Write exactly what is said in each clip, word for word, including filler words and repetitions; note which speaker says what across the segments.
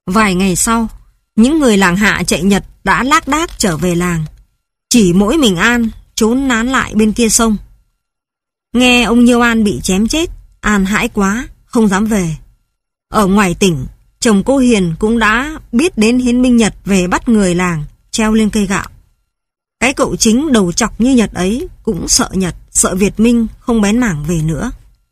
Speaker 1: Vài ngày sau, những người làng Hạ chạy Nhật đã lác đác trở về làng. Chỉ mỗi mình An trốn nán lại bên kia sông. Nghe ông Nhiêu An bị chém chết, An hãi quá, không dám về. Ở ngoài tỉnh, chồng cô Hiền cũng đã biết đến hiến binh Nhật về bắt người làng, treo lên cây gạo. Cái cậu chính đầu chọc như Nhật ấy cũng sợ Nhật, sợ Việt Minh không bén mảng về nữa.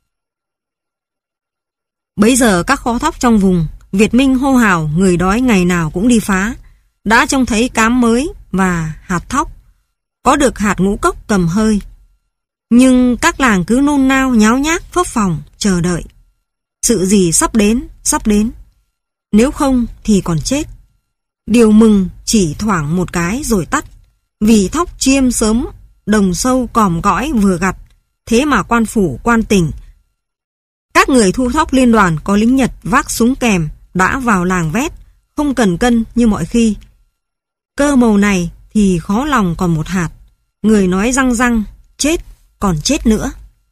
Speaker 1: Bấy giờ các kho thóc trong vùng, Việt Minh hô hào người đói ngày nào cũng đi phá, đã trông thấy cám mới và hạt thóc, có được hạt ngũ cốc cầm hơi. Nhưng các làng cứ nôn nao nháo nhác phấp phồng chờ đợi. Sự gì sắp đến, sắp đến. Nếu không thì còn chết. Điều mừng chỉ thoảng một cái rồi tắt. Vì thóc chiêm sớm, đồng sâu còm gõi vừa gặt. Thế mà quan phủ, quan tỉnh, các người thu thóc liên đoàn có lính Nhật vác súng kèm đã vào làng vét, không cần cân như mọi khi. Cơ màu này thì khó lòng còn một hạt. Người nói răng răng, chết, còn chết nữa.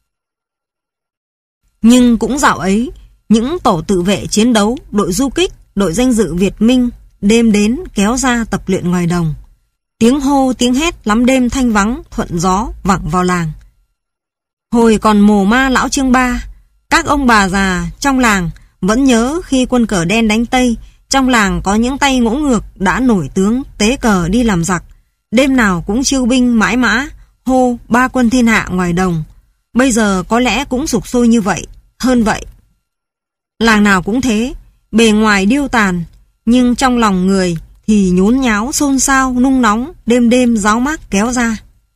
Speaker 1: Nhưng cũng dạo ấy, những tổ tự vệ chiến đấu, đội du kích, đội danh dự Việt Minh đêm đến kéo ra tập luyện ngoài đồng. Tiếng hô, tiếng hét lắm đêm thanh vắng, thuận gió, vẳng vào làng. Hồi còn mồ ma lão Trương Ba, các ông bà già trong làng vẫn nhớ khi quân cờ đen đánh Tây, trong làng có những tay ngỗ ngược đã nổi tướng tế cờ đi làm giặc, đêm nào cũng chiêu binh mãi mã, hô ba quân thiên hạ ngoài đồng. Bây giờ có lẽ cũng sục sôi như vậy, hơn vậy. Làng nào cũng thế, bề ngoài điêu tàn, nhưng trong lòng người thì nhốn nháo xôn xao nung nóng, đêm đêm ráo mác kéo ra.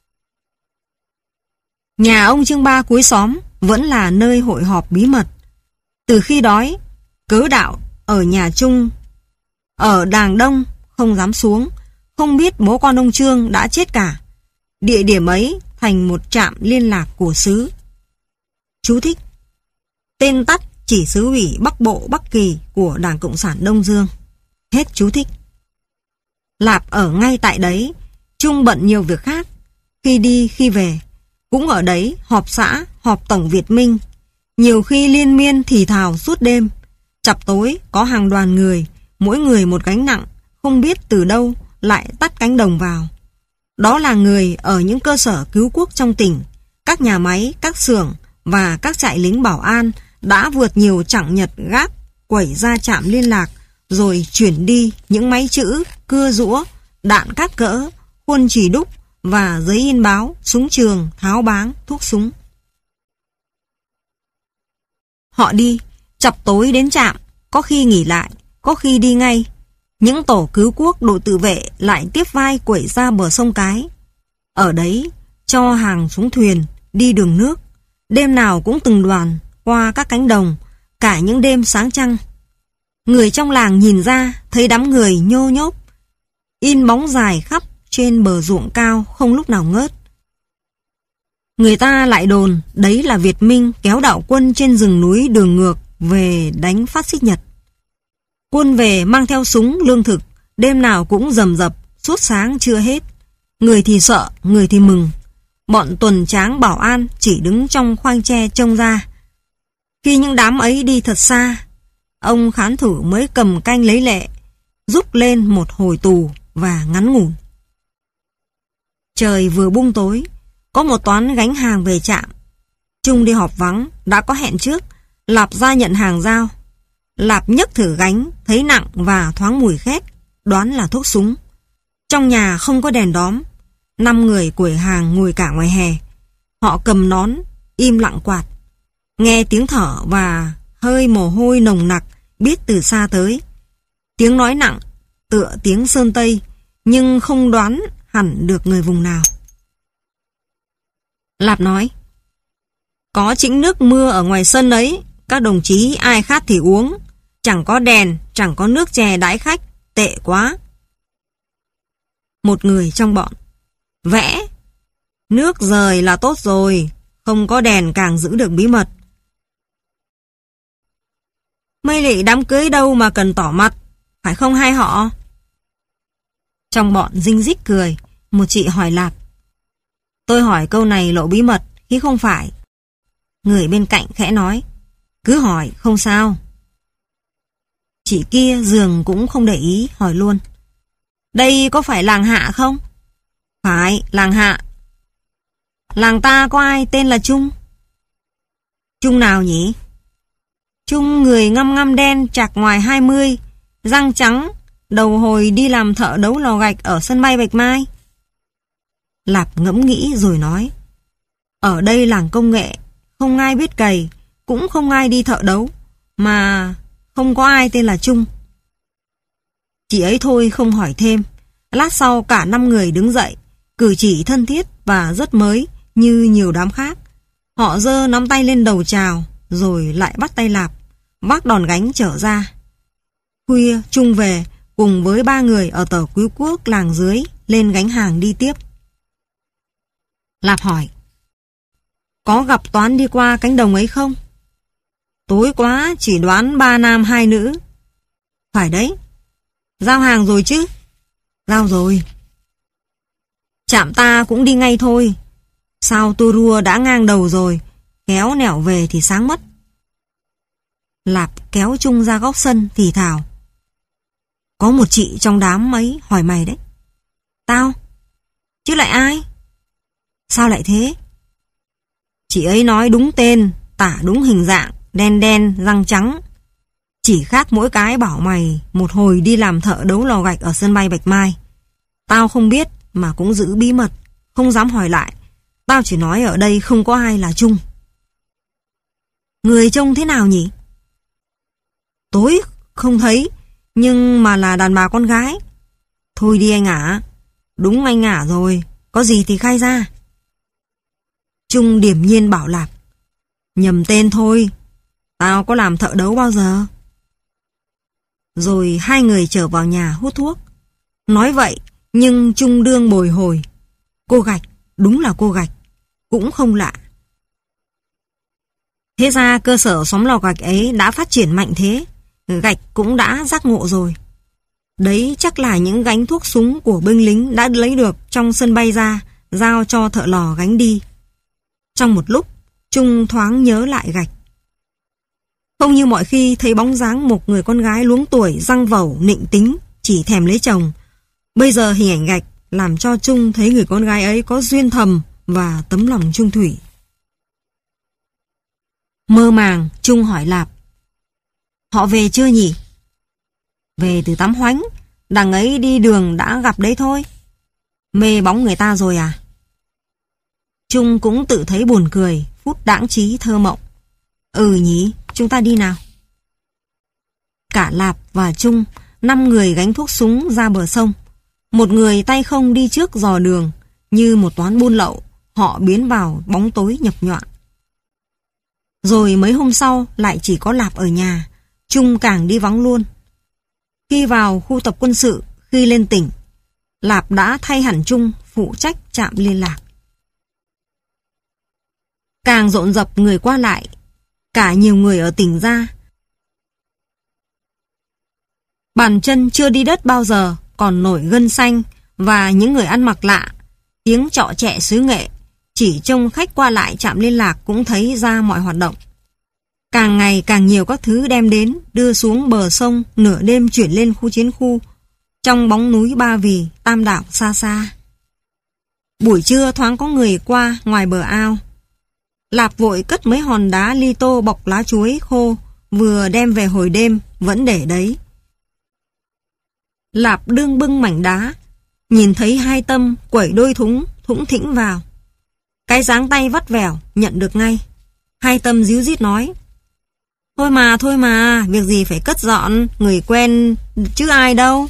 Speaker 1: Nhà ông Trương Ba cuối xóm vẫn là nơi hội họp bí mật. Từ khi đói, cớ đạo ở nhà chung, ở đàng đông không dám xuống, không biết bố con ông Trương đã chết cả. Địa điểm ấy thành một trạm liên lạc của xứ. Chú thích: tên tắt chỉ xứ ủy Bắc Bộ Bắc Kỳ của Đảng Cộng sản Đông Dương. Hết chú thích. Lạp ở ngay tại đấy, Trung bận nhiều việc khác, khi đi khi về. Cũng ở đấy họp xã, họp tổng Việt Minh, nhiều khi liên miên thì thào suốt đêm. Chập tối có hàng đoàn người, mỗi người một gánh nặng, không biết từ đâu lại tắt cánh đồng vào. Đó là người ở những cơ sở cứu quốc trong tỉnh, các nhà máy, các xưởng và các trại lính bảo an đã vượt nhiều chặng Nhật gác, quẩy ra trạm liên lạc, rồi chuyển đi những máy chữ, cưa rũa, đạn các cỡ, khuôn chì đúc và giấy in báo, súng trường, tháo báng, thuốc súng. Họ đi, chập tối đến trạm, có khi nghỉ lại, có khi đi ngay. Những tổ cứu quốc đội tự vệ lại tiếp vai quẩy ra bờ sông Cái. Ở đấy, cho hàng xuống thuyền, đi đường nước. Đêm nào cũng từng đoàn, qua các cánh đồng, cả những đêm sáng trăng. Người trong làng nhìn ra, thấy đám người nhô nhốp, in bóng dài khắp trên bờ ruộng cao không lúc nào ngớt. Người ta lại đồn đấy là Việt Minh kéo đạo quân trên rừng núi đường ngược về đánh phát xít Nhật. Quân về mang theo súng lương thực, đêm nào cũng rầm rập, suốt sáng chưa hết. Người thì sợ, người thì mừng. Bọn tuần tráng bảo an chỉ đứng trong khoang tre trông ra. Khi những đám ấy đi thật xa, ông khán thủ mới cầm canh lấy lệ, rúc lên một hồi tù và ngắn ngủn. Trời vừa bung tối, có một toán gánh hàng về trạm. Trung đi họp vắng, đã có hẹn trước, Lạp ra nhận hàng giao. Lạp nhấc thử gánh, thấy nặng và thoáng mùi khét, đoán là thuốc súng. Trong nhà không có đèn đóm, năm người quẩy hàng ngồi cả ngoài hè. Họ cầm nón, im lặng quạt. Nghe tiếng thở và hơi mồ hôi nồng nặc, biết từ xa tới. Tiếng nói nặng, tựa tiếng Sơn Tây, nhưng không đoán hẳn được người vùng nào. Lạp nói: có chĩnh nước mưa ở ngoài sân ấy, các đồng chí ai khát thì uống. Chẳng có đèn, chẳng có nước chè đãi khách, tệ quá. Một người trong bọn: vẽ, nước rời là tốt rồi, không có đèn càng giữ được bí mật. Mây lị đám cưới đâu mà cần tỏ mặt, phải không hai họ? Trong bọn rinh rít cười, một chị hỏi Lạp: tôi hỏi câu này lộ bí mật, khi không phải. Người bên cạnh khẽ nói: cứ hỏi, không sao. Chị kia dường cũng không để ý, hỏi luôn. Đây có phải làng Hạ không? Phải, làng Hạ. Làng ta có ai tên là Trung? Trung nào nhỉ? Trung người ngăm ngăm đen, chạc ngoài hai mươi, răng trắng, đầu hồi đi làm thợ đấu lò gạch ở sân bay Bạch Mai. Lạp ngẫm nghĩ rồi nói. Ở đây làng công nghệ, không ai biết cày, cũng không ai đi thợ đấu, mà không có ai tên là Trung. Chị ấy thôi không hỏi thêm. Lát sau cả năm người đứng dậy, cử chỉ thân thiết và rất mới như nhiều đám khác. Họ giơ nắm tay lên đầu chào, rồi lại bắt tay Lạp, vác đòn gánh trở ra. Khuya Trung về cùng với ba người ở tờ Quý Quốc làng dưới lên gánh hàng đi tiếp. Lạp hỏi. Có gặp Toán đi qua cánh đồng ấy không? Tối quá chỉ đoán ba nam hai nữ. Phải đấy. Giao hàng rồi chứ? Giao rồi. Chạm ta cũng đi ngay thôi. Sao tôi rua đã ngang đầu rồi, kéo nẻo về thì sáng mất. Lạp kéo Trung ra góc sân thì thào. Có một chị trong đám ấy hỏi mày đấy. Tao? Chứ lại ai? Sao lại thế? Chị ấy nói đúng tên, tả đúng hình dạng, đen đen, răng trắng. Chỉ khác mỗi cái bảo mày một hồi đi làm thợ đấu lò gạch ở sân bay Bạch Mai. Tao không biết mà cũng giữ bí mật, không dám hỏi lại. Tao chỉ nói ở đây không có ai là Trung. Người trông thế nào nhỉ? Tối không thấy, nhưng mà là đàn bà con gái. Thôi đi anh ả. Đúng anh ả rồi, có gì thì khai ra. Trung điềm nhiên bảo Lạp. Nhầm tên thôi, tao có làm thợ đấu bao giờ. Rồi hai người trở vào nhà hút thuốc. Nói vậy, nhưng Trung đương bồi hồi. Cô Gạch, đúng là cô Gạch, cũng không lạ. Thế ra cơ sở xóm lò gạch ấy đã phát triển mạnh thế, Gạch cũng đã giác ngộ rồi. Đấy chắc là những gánh thuốc súng của binh lính đã lấy được trong sân bay ra, giao cho thợ lò gánh đi. Trong một lúc, Trung thoáng nhớ lại Gạch. Không như mọi khi thấy bóng dáng một người con gái luống tuổi răng vẩu nịnh tính, chỉ thèm lấy chồng. Bây giờ hình ảnh Gạch làm cho Trung thấy người con gái ấy có duyên thầm và tấm lòng trung thủy. Mơ màng, Trung hỏi Lạp. Họ về chưa nhỉ? Về từ Tắm Hoánh, đằng ấy đi đường đã gặp đấy thôi. Mê bóng người ta rồi à? Trung cũng tự thấy buồn cười, phút đãng trí thơ mộng. Ừ nhỉ, chúng ta đi nào. Cả Lạp và Trung, năm người gánh thuốc súng ra bờ sông. Một người tay không đi trước dò đường, như một toán buôn lậu, họ biến vào bóng tối nhập nhọa. Rồi mấy hôm sau lại chỉ có Lạp ở nhà, Trung càng đi vắng luôn. Khi vào khu tập quân sự, khi lên tỉnh, Lạp đã thay hẳn Trung phụ trách trạm liên lạc. Càng rộn rập người qua lại, cả nhiều người ở tỉnh ra. Bàn chân chưa đi đất bao giờ, còn nổi gân xanh, và những người ăn mặc lạ, tiếng trọ chẹ xứ Nghệ, chỉ trông khách qua lại trạm liên lạc cũng thấy ra mọi hoạt động. Càng ngày càng nhiều các thứ đem đến, đưa xuống bờ sông, nửa đêm chuyển lên khu chiến khu, trong bóng núi Ba Vì, Tam Đảo xa xa. Buổi trưa thoáng có người qua ngoài bờ ao. Lạp vội cất mấy hòn đá li tô bọc lá chuối khô, vừa đem về hồi đêm, vẫn để đấy. Lạp đương bưng mảnh đá, nhìn thấy Hai Tâm quẩy đôi thúng, thủng thĩnh vào. Cái dáng tay vắt vẻo, nhận được ngay. Hai Tâm díu dít nói. Thôi mà, thôi mà, việc gì phải cất dọn, người quen chứ ai đâu.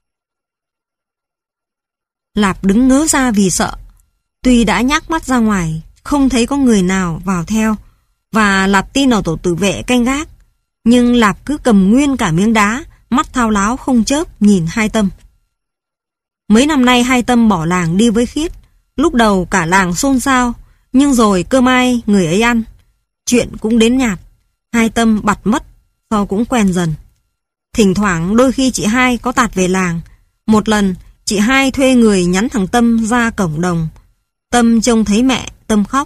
Speaker 1: Lạp đứng ngớ ra vì sợ. Tuy đã nhác mắt ra ngoài, không thấy có người nào vào theo, và Lạp tin ở tổ tự vệ canh gác. Nhưng Lạp cứ cầm nguyên cả miếng đá, mắt thao láo không chớp nhìn Hai Tâm. Mấy năm nay Hai Tâm bỏ làng đi với Khiết. Lúc đầu cả làng xôn xao, nhưng rồi cơm ai người ấy ăn. Chuyện cũng đến nhạt. Hai Tâm bặt mất, sau cũng quen dần. Thỉnh thoảng đôi khi chị Hai có tạt về làng. Một lần chị Hai thuê người nhắn thằng Tâm ra cổng đồng. Tâm trông thấy mẹ, Tâm khóc.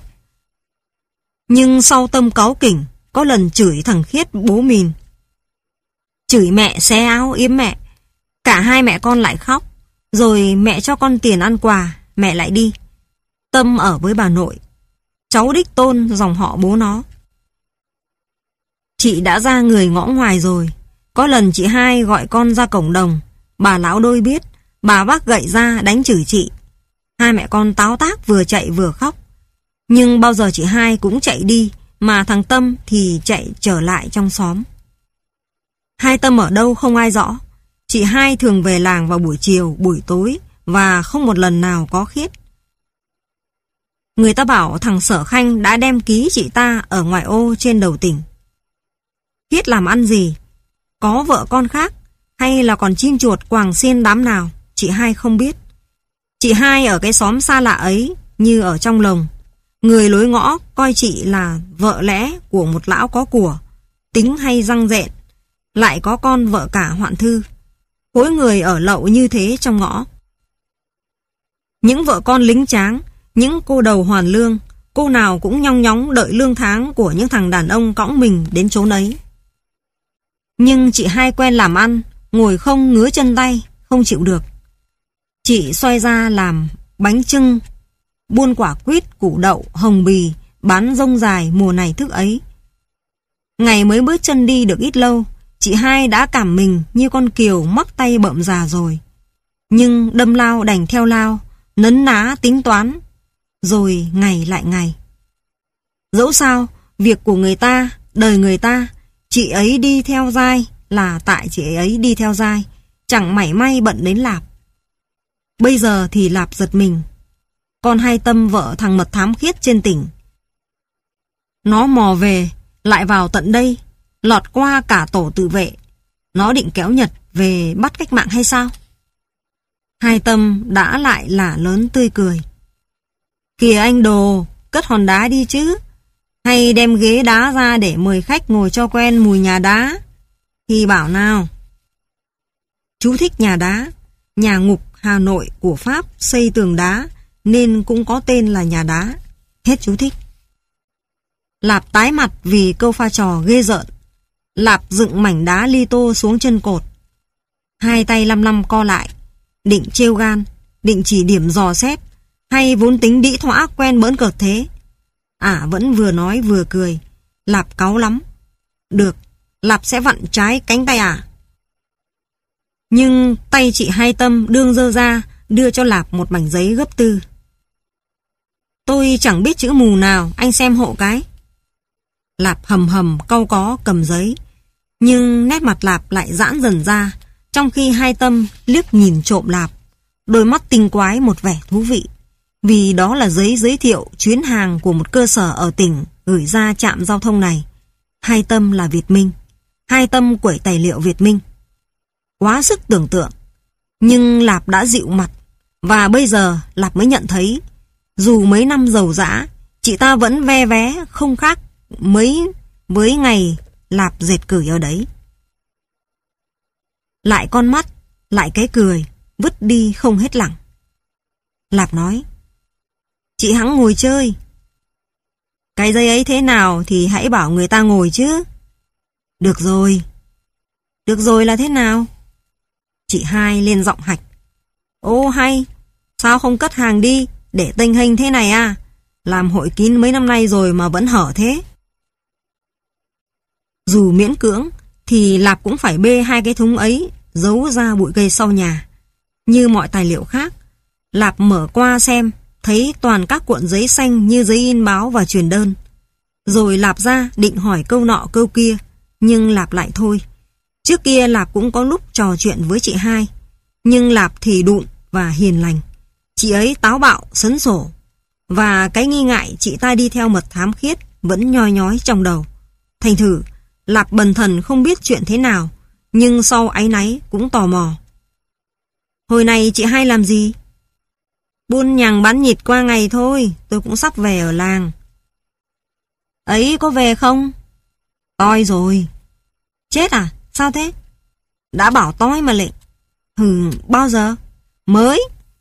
Speaker 1: Nhưng sau Tâm cáu kỉnh, có lần chửi thằng Khiết bố mìn. chửi mẹ, xé áo, yếm mẹ. Cả hai mẹ con lại khóc. Rồi mẹ cho con tiền ăn quà, mẹ lại đi. Tâm ở với bà nội. Cháu đích tôn dòng họ bố nó. Chị đã ra người ngõ ngoài rồi. Có lần chị hai gọi con ra cổng đồng. Bà lão đôi biết. Bà vác gậy ra đánh chửi chị. Hai mẹ con táo tác vừa chạy vừa khóc. Nhưng bao giờ chị hai cũng chạy đi, mà thằng Tâm thì chạy trở lại trong xóm. Hai Tâm ở đâu không ai rõ. Chị hai thường về làng vào buổi chiều, buổi tối, và không một lần nào có Khiết. Người ta bảo thằng Sở Khanh đã đem ký chị ta ở ngoại ô trên đầu tỉnh. Khiết làm ăn gì? Có vợ con khác, hay là còn chim chuột quàng xiên đám nào, chị hai không biết. Chị hai ở cái xóm xa lạ ấy như ở trong lồng. Người lối ngõ coi chị là vợ lẽ của một lão có của, tính hay răng rện, lại có con vợ cả hoạn thư. Khối người ở lậu như thế trong ngõ. Những vợ con lính tráng, những cô đầu hoàn lương, cô nào cũng nhong nhóng đợi lương tháng của những thằng đàn ông cõng mình đến chốn ấy. Nhưng chị hai quen làm ăn, ngồi không ngứa chân tay, không chịu được. Chị xoay ra làm bánh chưng, buôn quả quýt, củ đậu, hồng bì, bán rông dài mùa này thức ấy. Ngày mới bước chân đi được ít lâu, chị hai đã cảm mình như con kiều mắc tay bợm già rồi. Nhưng đâm lao đành theo lao, nấn ná tính toán, rồi ngày lại ngày. Dẫu sao, việc của người ta, đời người ta, chị ấy đi theo dai là tại chị ấy đi theo dai, chẳng mảy may bận đến Lạp. Bây giờ thì Lạp giật mình. Con hai Tâm vợ thằng mật thám Khiết trên tỉnh. Nó mò về, lại vào tận đây, lọt qua cả tổ tự vệ. Nó định kéo Nhật về bắt cách mạng hay sao? Hai Tâm đã lại là lớn tươi cười. Kìa anh Đồ, cất hòn đá đi chứ. Hay đem ghế đá ra để mời khách ngồi cho quen mùi nhà đá. Thì bảo nào. Chú thích nhà đá. Nhà ngục Hà Nội của Pháp xây tường đá, nên cũng có tên là nhà đá. Hết chú thích. Lạp tái mặt vì câu pha trò ghê rợn. Lạp dựng mảnh đá li tô xuống chân cột. Hai tay lăm lăm co lại, định trêu gan, định chỉ điểm dò xét, hay vốn tính đĩ thỏa quen bỡn cợt thế. À vẫn vừa nói vừa cười. Lạp cáu lắm. Được, Lạp sẽ vặn trái cánh tay à. Nhưng tay chị hai Tâm đương dơ ra, đưa cho Lạp một mảnh giấy gấp tư. Tôi chẳng biết chữ mù nào, anh xem hộ cái. Lạp hầm hầm cau có cầm giấy. Nhưng nét mặt Lạp lại giãn dần ra, trong khi hai Tâm liếc nhìn trộm Lạp. Đôi mắt tinh quái một vẻ thú vị. Vì đó là giấy giới thiệu chuyến hàng của một cơ sở ở tỉnh gửi ra trạm giao thông này. Hai Tâm là Việt Minh. Hai Tâm quẩy tài liệu Việt Minh. Quá sức tưởng tượng. Nhưng Lạp đã dịu mặt. Và bây giờ Lạp mới nhận thấy, dù mấy năm dầu dã, chị ta vẫn ve vé không khác mấy với ngày Lạp dệt cửi ở đấy. Lại con mắt, lại cái cười, vứt đi không hết lẳng. Lạp nói, chị hẵng ngồi chơi. Cái giấy ấy thế nào thì hãy bảo người ta ngồi chứ. Được rồi. Được rồi là thế nào? Chị hai lên giọng hạch. Ô hay, sao không cất hàng đi, để tênh hênh thế này à? Làm hội kín mấy năm nay rồi mà vẫn hở thế. Dù miễn cưỡng, thì Lạp cũng phải bê hai cái thúng ấy, giấu ra bụi cây sau nhà. Như mọi tài liệu khác, Lạp mở qua xem, thấy toàn các cuộn giấy xanh như giấy in báo và truyền đơn. Rồi Lạp ra định hỏi câu nọ câu kia, nhưng Lạp lại thôi. Trước kia Lạp cũng có lúc trò chuyện với chị hai, nhưng Lạp thì đụn và hiền lành. Chị ấy táo bạo, sấn sổ. Và cái nghi ngại chị ta đi theo mật thám Khiết vẫn nhoi nhói trong đầu. Thành thử, Lạp bần thần không biết chuyện thế nào, nhưng sau áy náy cũng tò mò. Hồi này chị hai làm gì? Buôn nhằng bán nhịt qua ngày thôi, tôi cũng sắp về ở làng. Ấy có về không? Toi rồi. Chết à? Sao thế? Đã bảo toi mà lệnh. Hừ, bao giờ? Mới.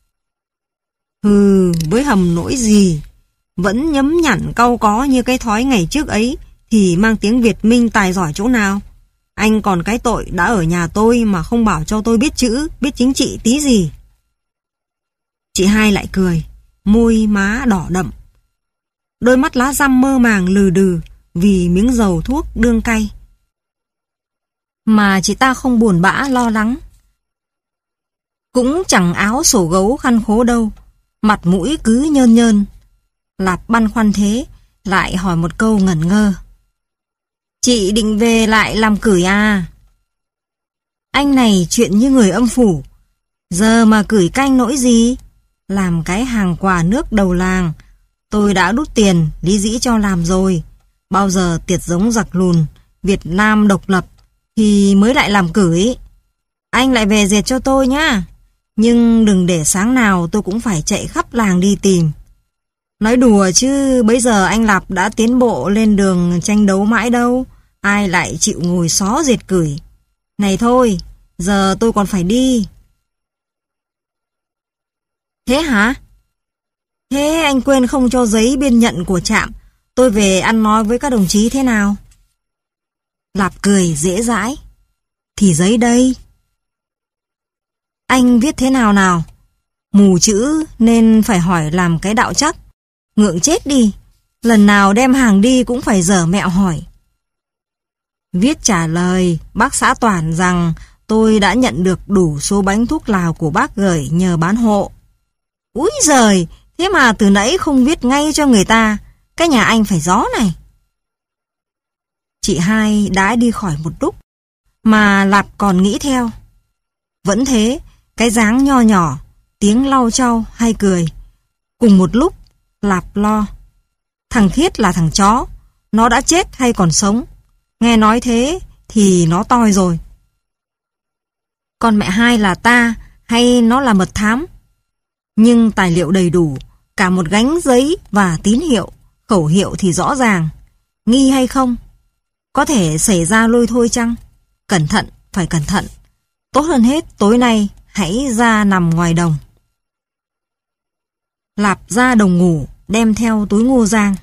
Speaker 1: Hừ, với hầm nỗi gì? Vẫn nhấm nhẳn cau có như cái thói ngày trước ấy, thì mang tiếng Việt Minh tài giỏi chỗ nào? Anh còn cái tội đã ở nhà tôi mà không bảo cho tôi biết chữ, biết chính trị tí gì. Chị hai lại cười, môi má đỏ đậm. Đôi mắt lá răm mơ màng lừ đừ vì miếng dầu thuốc đương cay. Mà chị ta không buồn bã lo lắng. Cũng chẳng áo sổ gấu khăn khố đâu, mặt mũi cứ nhơn nhơn. Lạp băn khoăn thế, lại hỏi một câu ngẩn ngơ. Chị định về lại làm cửi à? Anh này chuyện như người âm phủ. Giờ mà cửi canh nỗi gì? Làm cái hàng quà nước đầu làng. Tôi đã đút tiền, lý dĩ cho làm rồi. Bao giờ tiệt giống giặc lùn, Việt Nam độc lập, thì mới lại làm cửi. Anh lại về dệt cho tôi nhá. Nhưng đừng để sáng nào tôi cũng phải chạy khắp làng đi tìm. Nói đùa chứ bây giờ anh Lạp đã tiến bộ lên đường tranh đấu mãi đâu. Ai lại chịu ngồi xó dệt cửi. Này thôi, giờ tôi còn phải đi. Thế hả? Thế anh quên không cho giấy biên nhận của trạm. Tôi về ăn nói với các đồng chí thế nào? Lạp cười dễ dãi. Thì giấy đây. Anh viết thế nào nào? Mù chữ nên phải hỏi làm cái đạo chắc. Ngượng chết đi. Lần nào đem hàng đi cũng phải dở mẹo hỏi. Viết trả lời bác xã Toàn rằng tôi đã nhận được đủ số bánh thuốc lào của bác gửi nhờ bán hộ. Úi giời, thế mà từ nãy không viết ngay cho người ta. Cái nhà anh phải gió này. Chị hai đã đi khỏi một lúc, mà Lạp còn nghĩ theo. Vẫn thế, cái dáng nho nhỏ, tiếng lau chau hay cười. Cùng một lúc, Lạp lo. Thằng Thiết là thằng chó, nó đã chết hay còn sống? Nghe nói thế thì nó toi rồi. Con mẹ hai là ta hay nó là mật thám? Nhưng tài liệu đầy đủ, cả một gánh giấy và tín hiệu, khẩu hiệu thì rõ ràng. Nghi hay không? Có thể xảy ra lôi thôi chăng? Cẩn thận, phải cẩn thận. Tốt hơn hết tối nay hãy ra nằm ngoài đồng. Lạp ra đồng ngủ, đem theo túi ngô rang.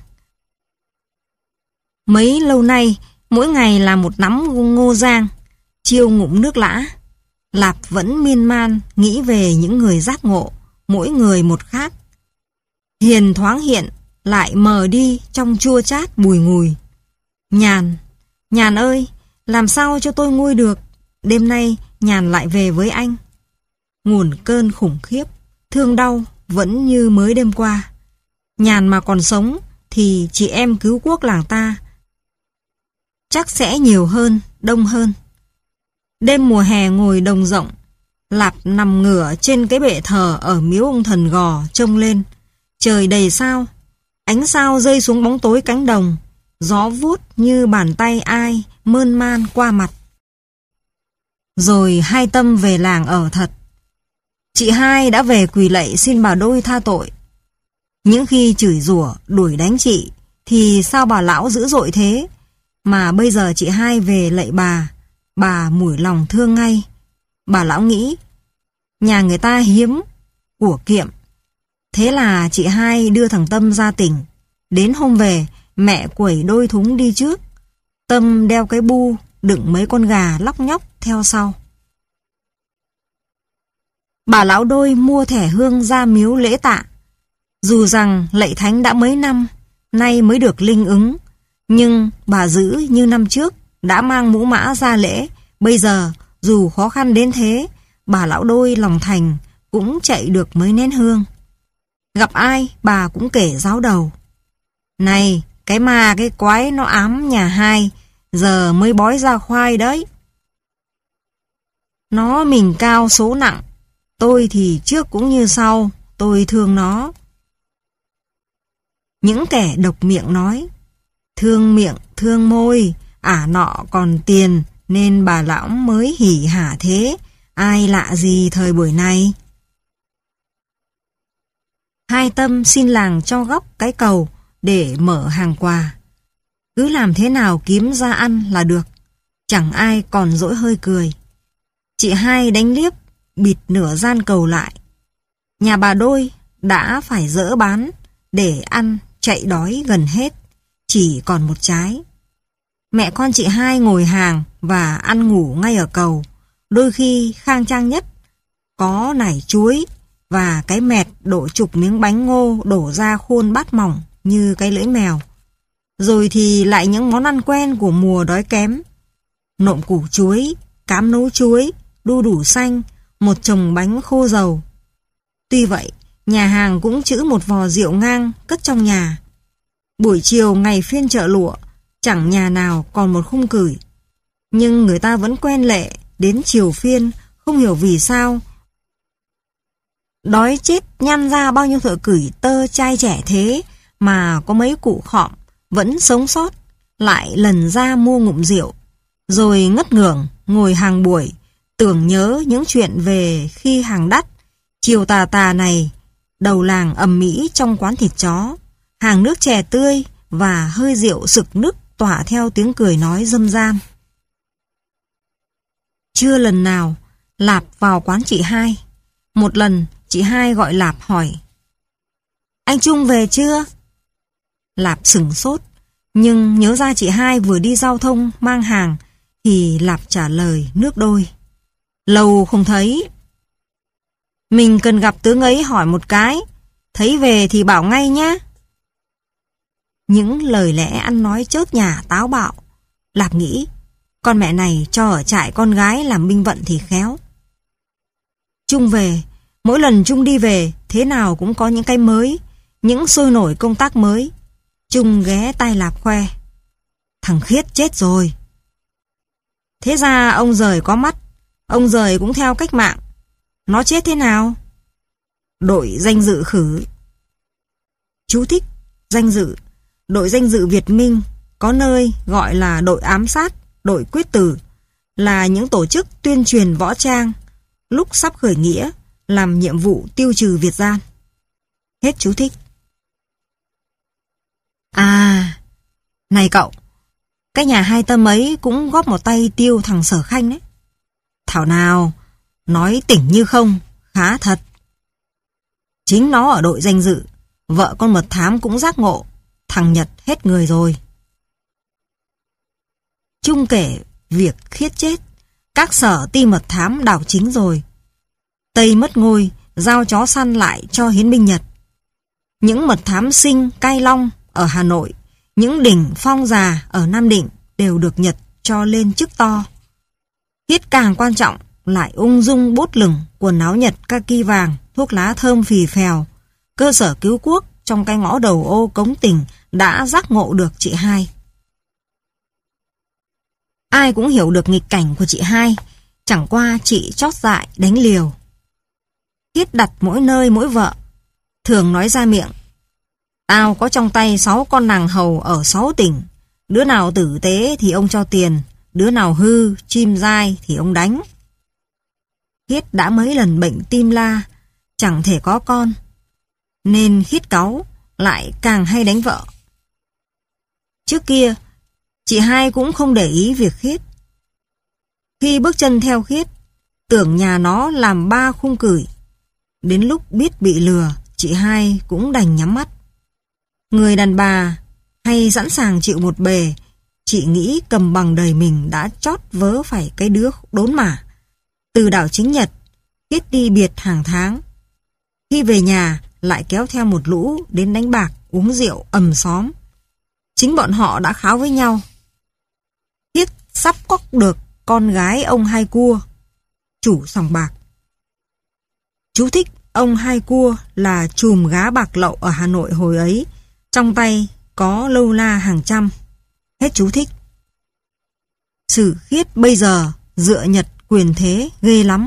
Speaker 1: Mấy lâu nay, mỗi ngày là một nắm ngô rang, chiêu ngụm nước lã. Lạp vẫn miên man nghĩ về những người giác ngộ, mỗi người một khác. Hiền thoáng hiện, lại mờ đi trong chua chát bùi ngùi. Nhàn, Nhàn ơi, làm sao cho tôi nguôi được? Đêm nay Nhàn lại về với anh. Nguồn cơn khủng khiếp, thương đau vẫn như mới đêm qua. Nhàn mà còn sống thì chị em cứu quốc làng ta chắc sẽ nhiều hơn, đông hơn. Đêm mùa hè ngồi đồng rộng, Lạp nằm ngửa trên cái bệ thờ ở miếu ông thần Gò trông lên. Trời đầy sao, ánh sao rơi xuống bóng tối cánh đồng, gió vuốt như bàn tay ai mơn man qua mặt. Rồi hai tâm về làng ở thật. Chị hai đã về quỳ lạy xin bà Đôi tha tội. Những khi chửi rủa đuổi đánh chị thì sao bà lão dữ dội thế? Mà bây giờ chị hai về lạy bà, bà mủi lòng thương ngay. Bà lão nghĩ nhà người ta hiếm của kiệm. Thế là chị hai đưa thằng Tâm ra tỉnh. Đến hôm về, mẹ quẩy đôi thúng đi trước. Tâm đeo cái bu đựng mấy con gà lóc nhóc theo sau. Bà lão Đôi mua thẻ hương ra miếu lễ tạ. Dù rằng lạy thánh đã mấy năm, nay mới được linh ứng, nhưng bà giữ như năm trước đã mang mũ mã ra lễ. Bây giờ dù khó khăn đến thế, bà lão Đôi lòng thành cũng chạy được mấy nén hương. Gặp ai bà cũng kể giáo đầu. Này, cái ma cái quái nó ám nhà hai, giờ mới bói ra khoai đấy. Nó mình cao số nặng, tôi thì trước cũng như sau, tôi thương nó. Những kẻ độc miệng nói, thương miệng, thương môi, ả nọ còn tiền, nên bà lão mới hỉ hả thế, ai lạ gì thời buổi này. Hai tâm xin làng cho góc cái cầu để mở hàng quà. Cứ làm thế nào kiếm ra ăn là được, chẳng ai còn dỗi hơi cười. Chị hai đánh liếp, bịt nửa gian cầu lại. Nhà bà Đôi đã phải dỡ bán, để ăn chạy đói gần hết, chỉ còn một trái. Mẹ con chị hai ngồi hàng và ăn ngủ ngay ở cầu. Đôi khi khang trang nhất có nải chuối và cái mẹt đổ chục miếng bánh ngô đổ ra khuôn bát mỏng như cái lưỡi mèo. Rồi thì lại những món ăn quen của mùa đói kém. Nộm củ chuối, cám nấu chuối, đu đủ xanh, một chồng bánh khô dầu. Tuy vậy, nhà hàng cũng trữ một vò rượu ngang cất trong nhà. Buổi chiều ngày phiên chợ lụa, chẳng nhà nào còn một khung cửi. Nhưng người ta vẫn quen lệ đến chiều phiên, không hiểu vì sao. Đói chết nhăn ra bao nhiêu thợ cửi tơ trai trẻ thế mà có mấy cụ khọm vẫn sống sót, lại lần ra mua ngụm rượu, rồi ngất ngưởng ngồi hàng buổi, tưởng nhớ những chuyện về khi hàng đắt, chiều tà tà này, đầu làng ầm ĩ trong quán thịt chó, hàng nước chè tươi và hơi rượu sực nức tỏa theo tiếng cười nói râm ran. Chưa lần nào Lạp vào quán chị hai. Một lần chị hai gọi Lạp hỏi: "Anh Trung về chưa?" Lạp sửng sốt, nhưng nhớ ra chị hai vừa đi giao thông mang hàng thì Lạp trả lời nước đôi: "Lâu không thấy. Mình cần gặp tướng ấy hỏi một cái, thấy về thì bảo ngay nhá." Những lời lẽ ăn nói chớt nhà táo bạo. Lạp nghĩ, con mẹ này cho ở trại con gái làm binh vận thì khéo. Trung về, mỗi lần Trung đi về, thế nào cũng có những cái mới, những sôi nổi công tác mới. Trung ghé tai Lạp khoe: "Thằng Khiết chết rồi." Thế ra ông Dời có mắt, ông Dời cũng theo cách mạng. Nó chết thế nào? Đội danh dự khử. Chú thích: danh dự. Đội danh dự Việt Minh, có nơi gọi là đội ám sát, đội quyết tử, là những tổ chức tuyên truyền võ trang, lúc sắp khởi nghĩa, làm nhiệm vụ tiêu trừ Việt gian. Hết chú thích. À, này cậu, cái nhà hai Tâm ấy cũng góp một tay tiêu thằng Sở Khanh đấy. Thảo nào, nói tỉnh như không, khá thật. Chính nó ở đội danh dự, vợ con mật thám cũng giác ngộ, thằng Nhật hết người rồi. Trung kể việc Khiết chết, các sở ti mật thám đảo chính rồi. Tây mất ngôi, giao chó săn lại cho hiến binh Nhật. Những mật thám Sinh, Cai Long ở Hà Nội, những đỉnh Phong Già ở Nam Định đều được Nhật cho lên chức to. Khiết càng quan trọng, lại ung dung bốt lửng, quần áo Nhật kaki vàng, thuốc lá thơm phì phèo. Cơ sở cứu quốc trong cái ngõ đầu ô Cống Tình đã giác ngộ được chị hai. Ai cũng hiểu được nghịch cảnh của chị hai, chẳng qua chị chót dại đánh liều. Khiết đặt mỗi nơi mỗi vợ, thường nói ra miệng: "Tao có trong tay sáu con nàng hầu ở sáu tỉnh, đứa nào tử tế thì ông cho tiền, đứa nào hư, chim dai thì ông đánh." Khiết đã mấy lần bệnh tim la, chẳng thể có con, nên Khiết cáu, lại càng hay đánh vợ. Trước kia, chị hai cũng không để ý việc Khiết. Khi bước chân theo Khiết, tưởng nhà nó làm ba khung cửi. Đến lúc biết bị lừa, chị hai cũng đành nhắm mắt. Người đàn bà hay sẵn sàng chịu một bề, chị nghĩ cầm bằng đời mình đã chót vớ phải cái đứa đốn mả. Từ đảo chính Nhật, Khiết đi biệt hàng tháng. Khi về nhà, lại kéo theo một lũ đến đánh bạc, uống rượu ầm xóm. Chính bọn họ đã kháo với nhau. Khiết sắp cóc được con gái ông Hai Cua, chủ sòng bạc. Chú thích: ông Hai Cua là chùm gá bạc lậu ở Hà Nội hồi ấy, trong tay có lâu la hàng trăm. Hết chú thích. Sử Khiết bây giờ dựa Nhật quyền thế ghê lắm.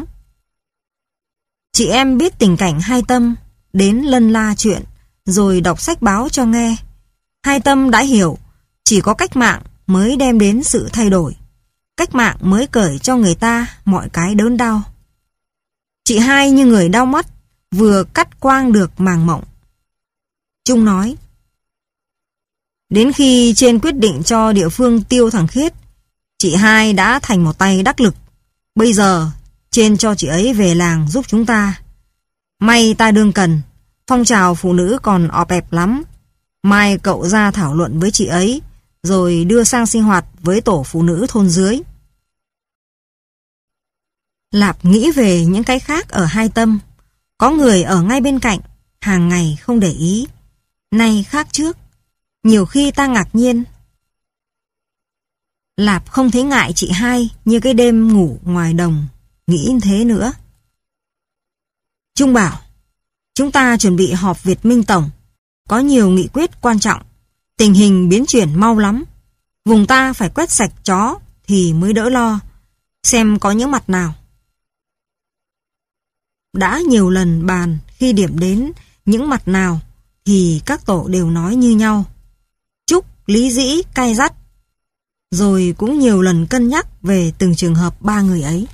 Speaker 1: Chị em biết tình cảnh Hai Tâm, đến lân la chuyện, rồi đọc sách báo cho nghe. Hai Tâm đã hiểu, chỉ có cách mạng mới đem đến sự thay đổi. Cách mạng mới cởi cho người ta mọi cái đớn đau. Chị hai như người đau mắt, vừa cắt quang được màng mộng. Trung nói: "Đến khi trên quyết định cho địa phương tiêu thằng Khiết, chị hai đã thành một tay đắc lực. Bây giờ trên cho chị ấy về làng giúp chúng ta. May ta đương cần, phong trào phụ nữ còn ọp ẹp lắm. Mai cậu ra thảo luận với chị ấy, rồi đưa sang sinh hoạt với tổ phụ nữ thôn dưới. Lạp nghĩ về những cái khác ở Hai Tâm. Có người ở ngay bên cạnh, hàng ngày không để ý. Nay khác trước, nhiều khi ta ngạc nhiên. Lạp không thấy ngại chị hai như cái đêm ngủ ngoài đồng, nghĩ thế nữa. Trung bảo, chúng ta chuẩn bị họp Việt Minh Tổng, có nhiều nghị quyết quan trọng, tình hình biến chuyển mau lắm. Vùng ta phải quét sạch chó thì mới đỡ lo, xem có những mặt nào. Đã nhiều lần bàn khi điểm đến những mặt nào thì các tổ đều nói như nhau. Trúc, Lý Dĩ, Cai Dắt. Rồi cũng nhiều lần cân nhắc về từng trường hợp ba người ấy.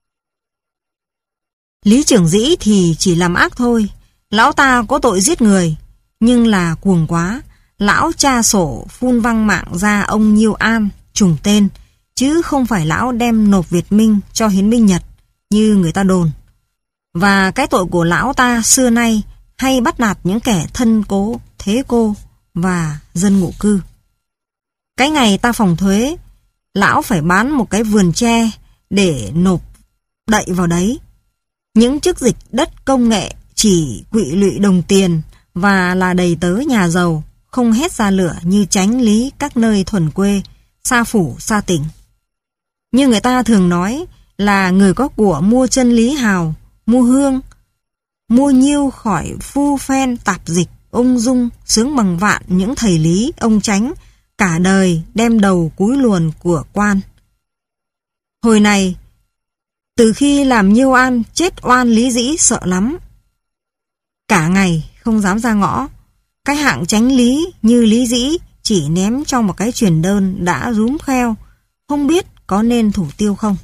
Speaker 1: Lý Trưởng Dĩ thì chỉ làm ác thôi. Lão ta có tội giết người, nhưng là cuồng quá. Lão tra sổ phun văng mạng ra ông Nhiêu An, trùng tên, chứ không phải lão đem nộp Việt Minh cho Hiến binh Nhật như người ta đồn. Và cái tội của lão ta xưa nay hay bắt nạt những kẻ thân cố, thế cô và dân ngụ cư. Cái ngày ta phòng thuế, lão phải bán một cái vườn tre để nộp đậy vào đấy. Những chức dịch đất công nghệ chỉ quỵ lụy đồng tiền và là đầy tớ nhà giàu, không hết ra lửa như chánh lý các nơi thuần quê, xa phủ, xa tỉnh. Như người ta thường nói là người có của mua chân lý hào, mua hương, mua nhiêu khỏi phu phen tạp dịch, ung dung, sướng bằng vạn những thầy lý, ông chánh, cả đời đem đầu cúi luồn của quan. Hồi này, từ khi làm Nhiêu An chết oan Lý Dĩ sợ lắm. Cả ngày không dám ra ngõ. Cái hạng chánh lý như Lý Dĩ chỉ ném trong một cái truyền đơn đã rúm kheo, không biết có nên thủ tiêu không.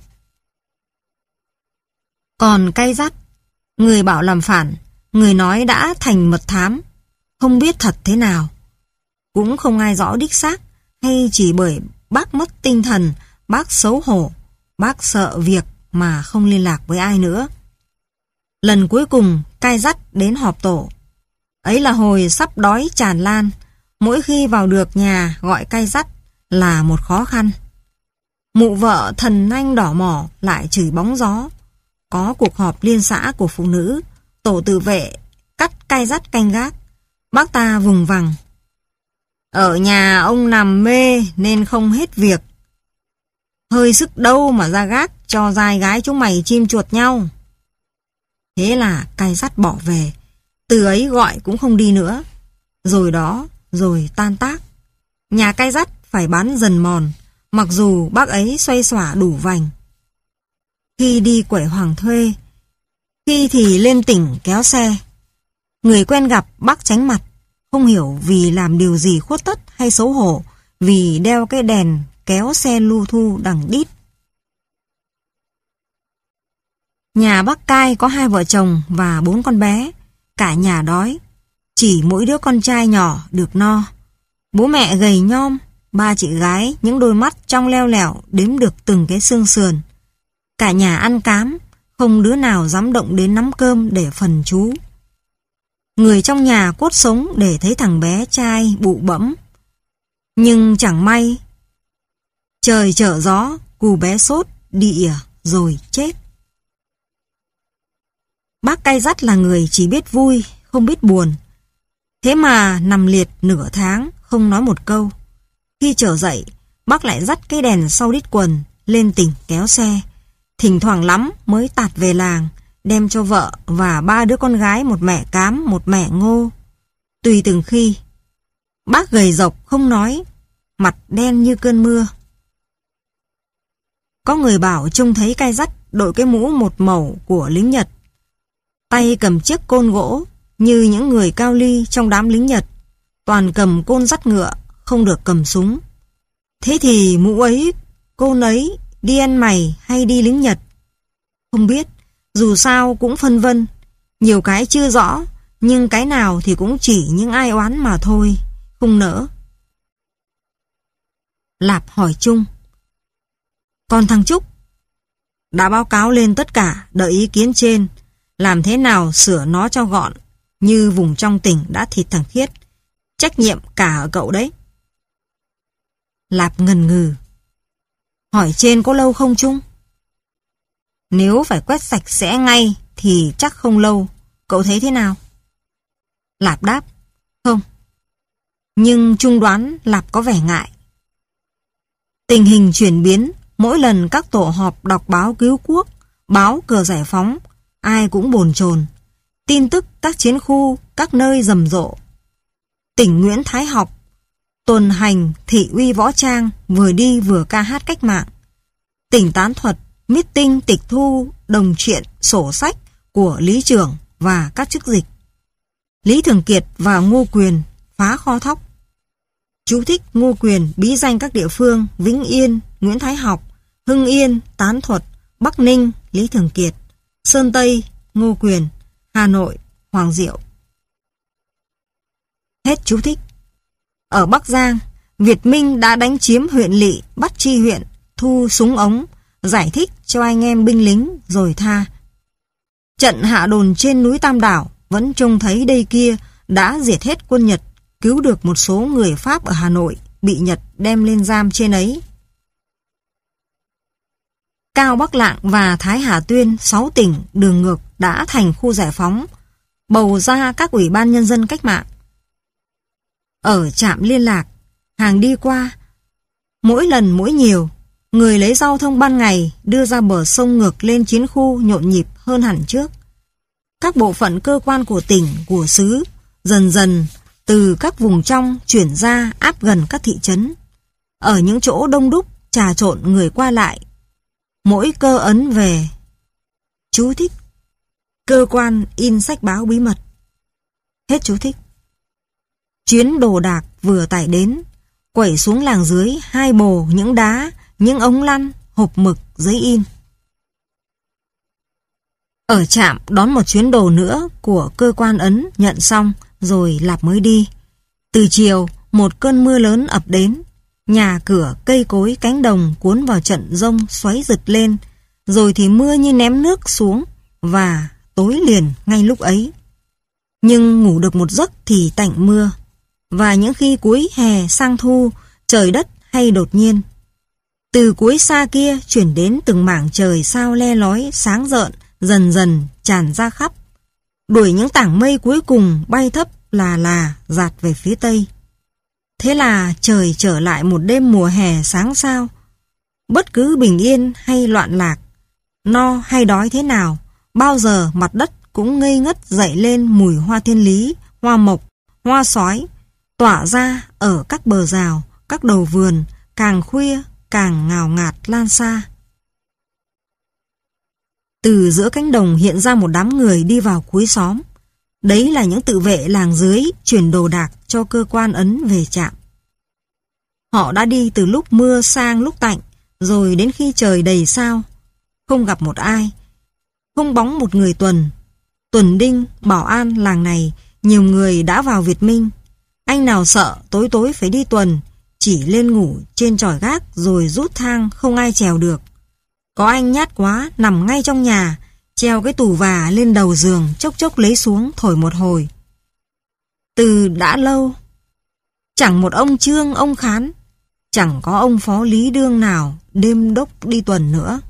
Speaker 1: Còn Cai Dắt, người bảo làm phản, người nói đã thành mật thám, không biết thật thế nào. Cũng không ai rõ đích xác, hay chỉ bởi bác mất tinh thần, bác xấu hổ, bác sợ việc mà không liên lạc với ai nữa. Lần cuối cùng Cai Dắt đến họp tổ. Ấy là hồi sắp đói tràn lan, mỗi khi vào được nhà gọi Cai Dắt là một khó khăn. Mụ vợ thần anh đỏ mỏ lại chửi bóng gió. Có cuộc họp liên xã của phụ nữ, tổ tự vệ cắt Cai Dắt canh gác. Bác ta vùng vằng. Ở nhà ông nằm mê nên không hết việc. Hơi sức đâu mà ra gác cho giai gái chúng mày chim chuột nhau. Thế là Cai Dắt bỏ về. Từ ấy gọi cũng không đi nữa. Rồi đó, rồi tan tác. Nhà Cai Dắt phải bán dần mòn, mặc dù bác ấy xoay xỏa đủ vành. Khi đi quẩy hoàng thuê, khi thì lên tỉnh kéo xe. Người quen gặp bác tránh mặt, không hiểu vì làm điều gì khuất tất hay xấu hổ, vì đeo cái đèn kéo xe lưu thu đằng đít. Nhà bác Cai có hai vợ chồng và bốn con bé, cả nhà đói. Chỉ mỗi đứa con trai nhỏ được no. Bố mẹ gầy nhom, ba chị gái những đôi mắt trong leo lẻo đếm được từng cái xương sườn. Cả nhà ăn cám, không đứa nào dám động đến nắm cơm để phần chú. Người trong nhà cốt sống để thấy thằng bé trai bụ bẫm. Nhưng chẳng may, trời trở gió, cù bé sốt, đi ỉa, rồi chết. Bác Cai Dắt là người chỉ biết vui, không biết buồn. Thế mà nằm liệt nửa tháng, không nói một câu. Khi trở dậy, bác lại dắt cái đèn sau đít quần, lên tỉnh kéo xe. Thỉnh thoảng lắm mới tạt về làng, đem cho vợ và ba đứa con gái một mẻ cám, một mẻ ngô. Tùy từng khi. Bác gầy rộc không nói, mặt đen như cơn mưa. Có người bảo trông thấy Cai Dắt đội cái mũ một màu của lính Nhật, tay cầm chiếc côn gỗ như những người cao ly trong đám lính Nhật, toàn cầm côn dắt ngựa, không được cầm súng. Thế thì mũ ấy, côn ấy đi ăn mày hay đi lính Nhật? Không biết, dù sao cũng phân vân, nhiều cái chưa rõ, nhưng cái nào thì cũng chỉ những ai oán mà thôi, không nỡ. Lạp hỏi Trung. Còn thằng Trúc? Đã báo cáo lên tất cả, đợi ý kiến trên, làm thế nào sửa nó cho gọn, như vùng trong tỉnh đã thịt thằng Khiết. Trách nhiệm cả ở cậu đấy. Lạp ngần ngừ. Hỏi trên có lâu không Trung? Nếu phải quét sạch sẽ ngay thì chắc không lâu. Cậu thấy thế nào? Lạp đáp. Không. Nhưng Trung đoán Lạp có vẻ ngại. Tình hình chuyển biến, mỗi lần các tổ họp đọc báo cứu quốc, báo cờ giải phóng, ai cũng bồn chồn. Tin tức các chiến khu, các nơi rầm rộ. Tỉnh Nguyễn Thái Học, tuần hành thị uy võ trang, vừa đi vừa ca hát cách mạng. Tỉnh Tán Thuật, meeting tịch thu, đồng truyện, sổ sách của Lý Trưởng và các chức dịch. Lý Thường Kiệt và Ngô Quyền phá kho thóc. Chú thích Ngô Quyền bí danh các địa phương Vĩnh Yên, Nguyễn Thái Học, Hưng Yên, Tán Thuật, Bắc Ninh, Lý Thường Kiệt, Sơn Tây, Ngô Quyền, Hà Nội, Hoàng Diệu. Hết chú thích. Ở Bắc Giang, Việt Minh đã đánh chiếm huyện Lỵ, bắt Chi huyện, thu súng ống, giải thích cho anh em binh lính rồi tha. Trận hạ đồn trên núi Tam Đảo vẫn trông thấy đây kia đã diệt hết quân Nhật, cứu được một số người Pháp ở Hà Nội bị Nhật đem lên giam trên ấy. Cao Bắc Lạng và Thái Hà Tuyên, sáu tỉnh đường ngược đã thành khu giải phóng, bầu ra các ủy ban nhân dân cách mạng. Ở trạm liên lạc, hàng đi qua, mỗi lần mỗi nhiều, người lấy giao thông ban ngày đưa ra bờ sông ngược lên chiến khu nhộn nhịp hơn hẳn trước. Các bộ phận cơ quan của tỉnh, của xứ, dần dần từ các vùng trong chuyển ra áp gần các thị trấn. Ở những chỗ đông đúc, trà trộn người qua lại, mỗi cơ ấn về. Chú thích. Cơ quan in sách báo bí mật. Hết chú thích. Chuyến đồ đạc vừa tải đến, quẩy xuống làng dưới hai bồ những đá, những ống lăn, hộp mực, giấy in. Ở trạm đón một chuyến đồ nữa của cơ quan ấn nhận xong rồi Lạp mới đi. Từ chiều, một cơn mưa lớn ập đến, nhà cửa, cây cối, cánh đồng cuốn vào trận giông xoáy rực lên, rồi thì mưa như ném nước xuống và tối liền ngay lúc ấy. Nhưng ngủ được một giấc thì tạnh mưa, và những khi cuối hè sang thu, trời đất hay đột nhiên. Từ cuối xa kia chuyển đến từng mảng trời sao le lói sáng rợn, dần dần tràn ra khắp, đuổi những tảng mây cuối cùng bay thấp là là dạt về phía tây. Thế là trời trở lại một đêm mùa hè sáng sao. Bất cứ bình yên hay loạn lạc, no hay đói thế nào, bao giờ mặt đất cũng ngây ngất dậy lên mùi hoa thiên lý, hoa mộc, hoa sói, tỏa ra ở các bờ rào, các đầu vườn, càng khuya càng ngào ngạt lan xa. Từ giữa cánh đồng hiện ra một đám người đi vào cuối xóm. Đấy là những tự vệ làng dưới chuyển đồ đạc cho cơ quan ấn về trạm. Họ đã đi từ lúc mưa sang lúc tạnh, rồi đến khi trời đầy sao. Không gặp một ai, không bóng một người tuần. Tuần đinh, bảo an làng này, nhiều người đã vào Việt Minh. Anh nào sợ tối tối phải đi tuần, chỉ lên ngủ trên chòi gác rồi rút thang không ai trèo được. Có anh nhát quá nằm ngay trong nhà, treo cái tủ vả lên đầu giường, chốc chốc lấy xuống thổi một hồi. Từ đã lâu, chẳng một ông Trương ông Khán, chẳng có ông phó lý đương nào đêm đốc đi tuần nữa.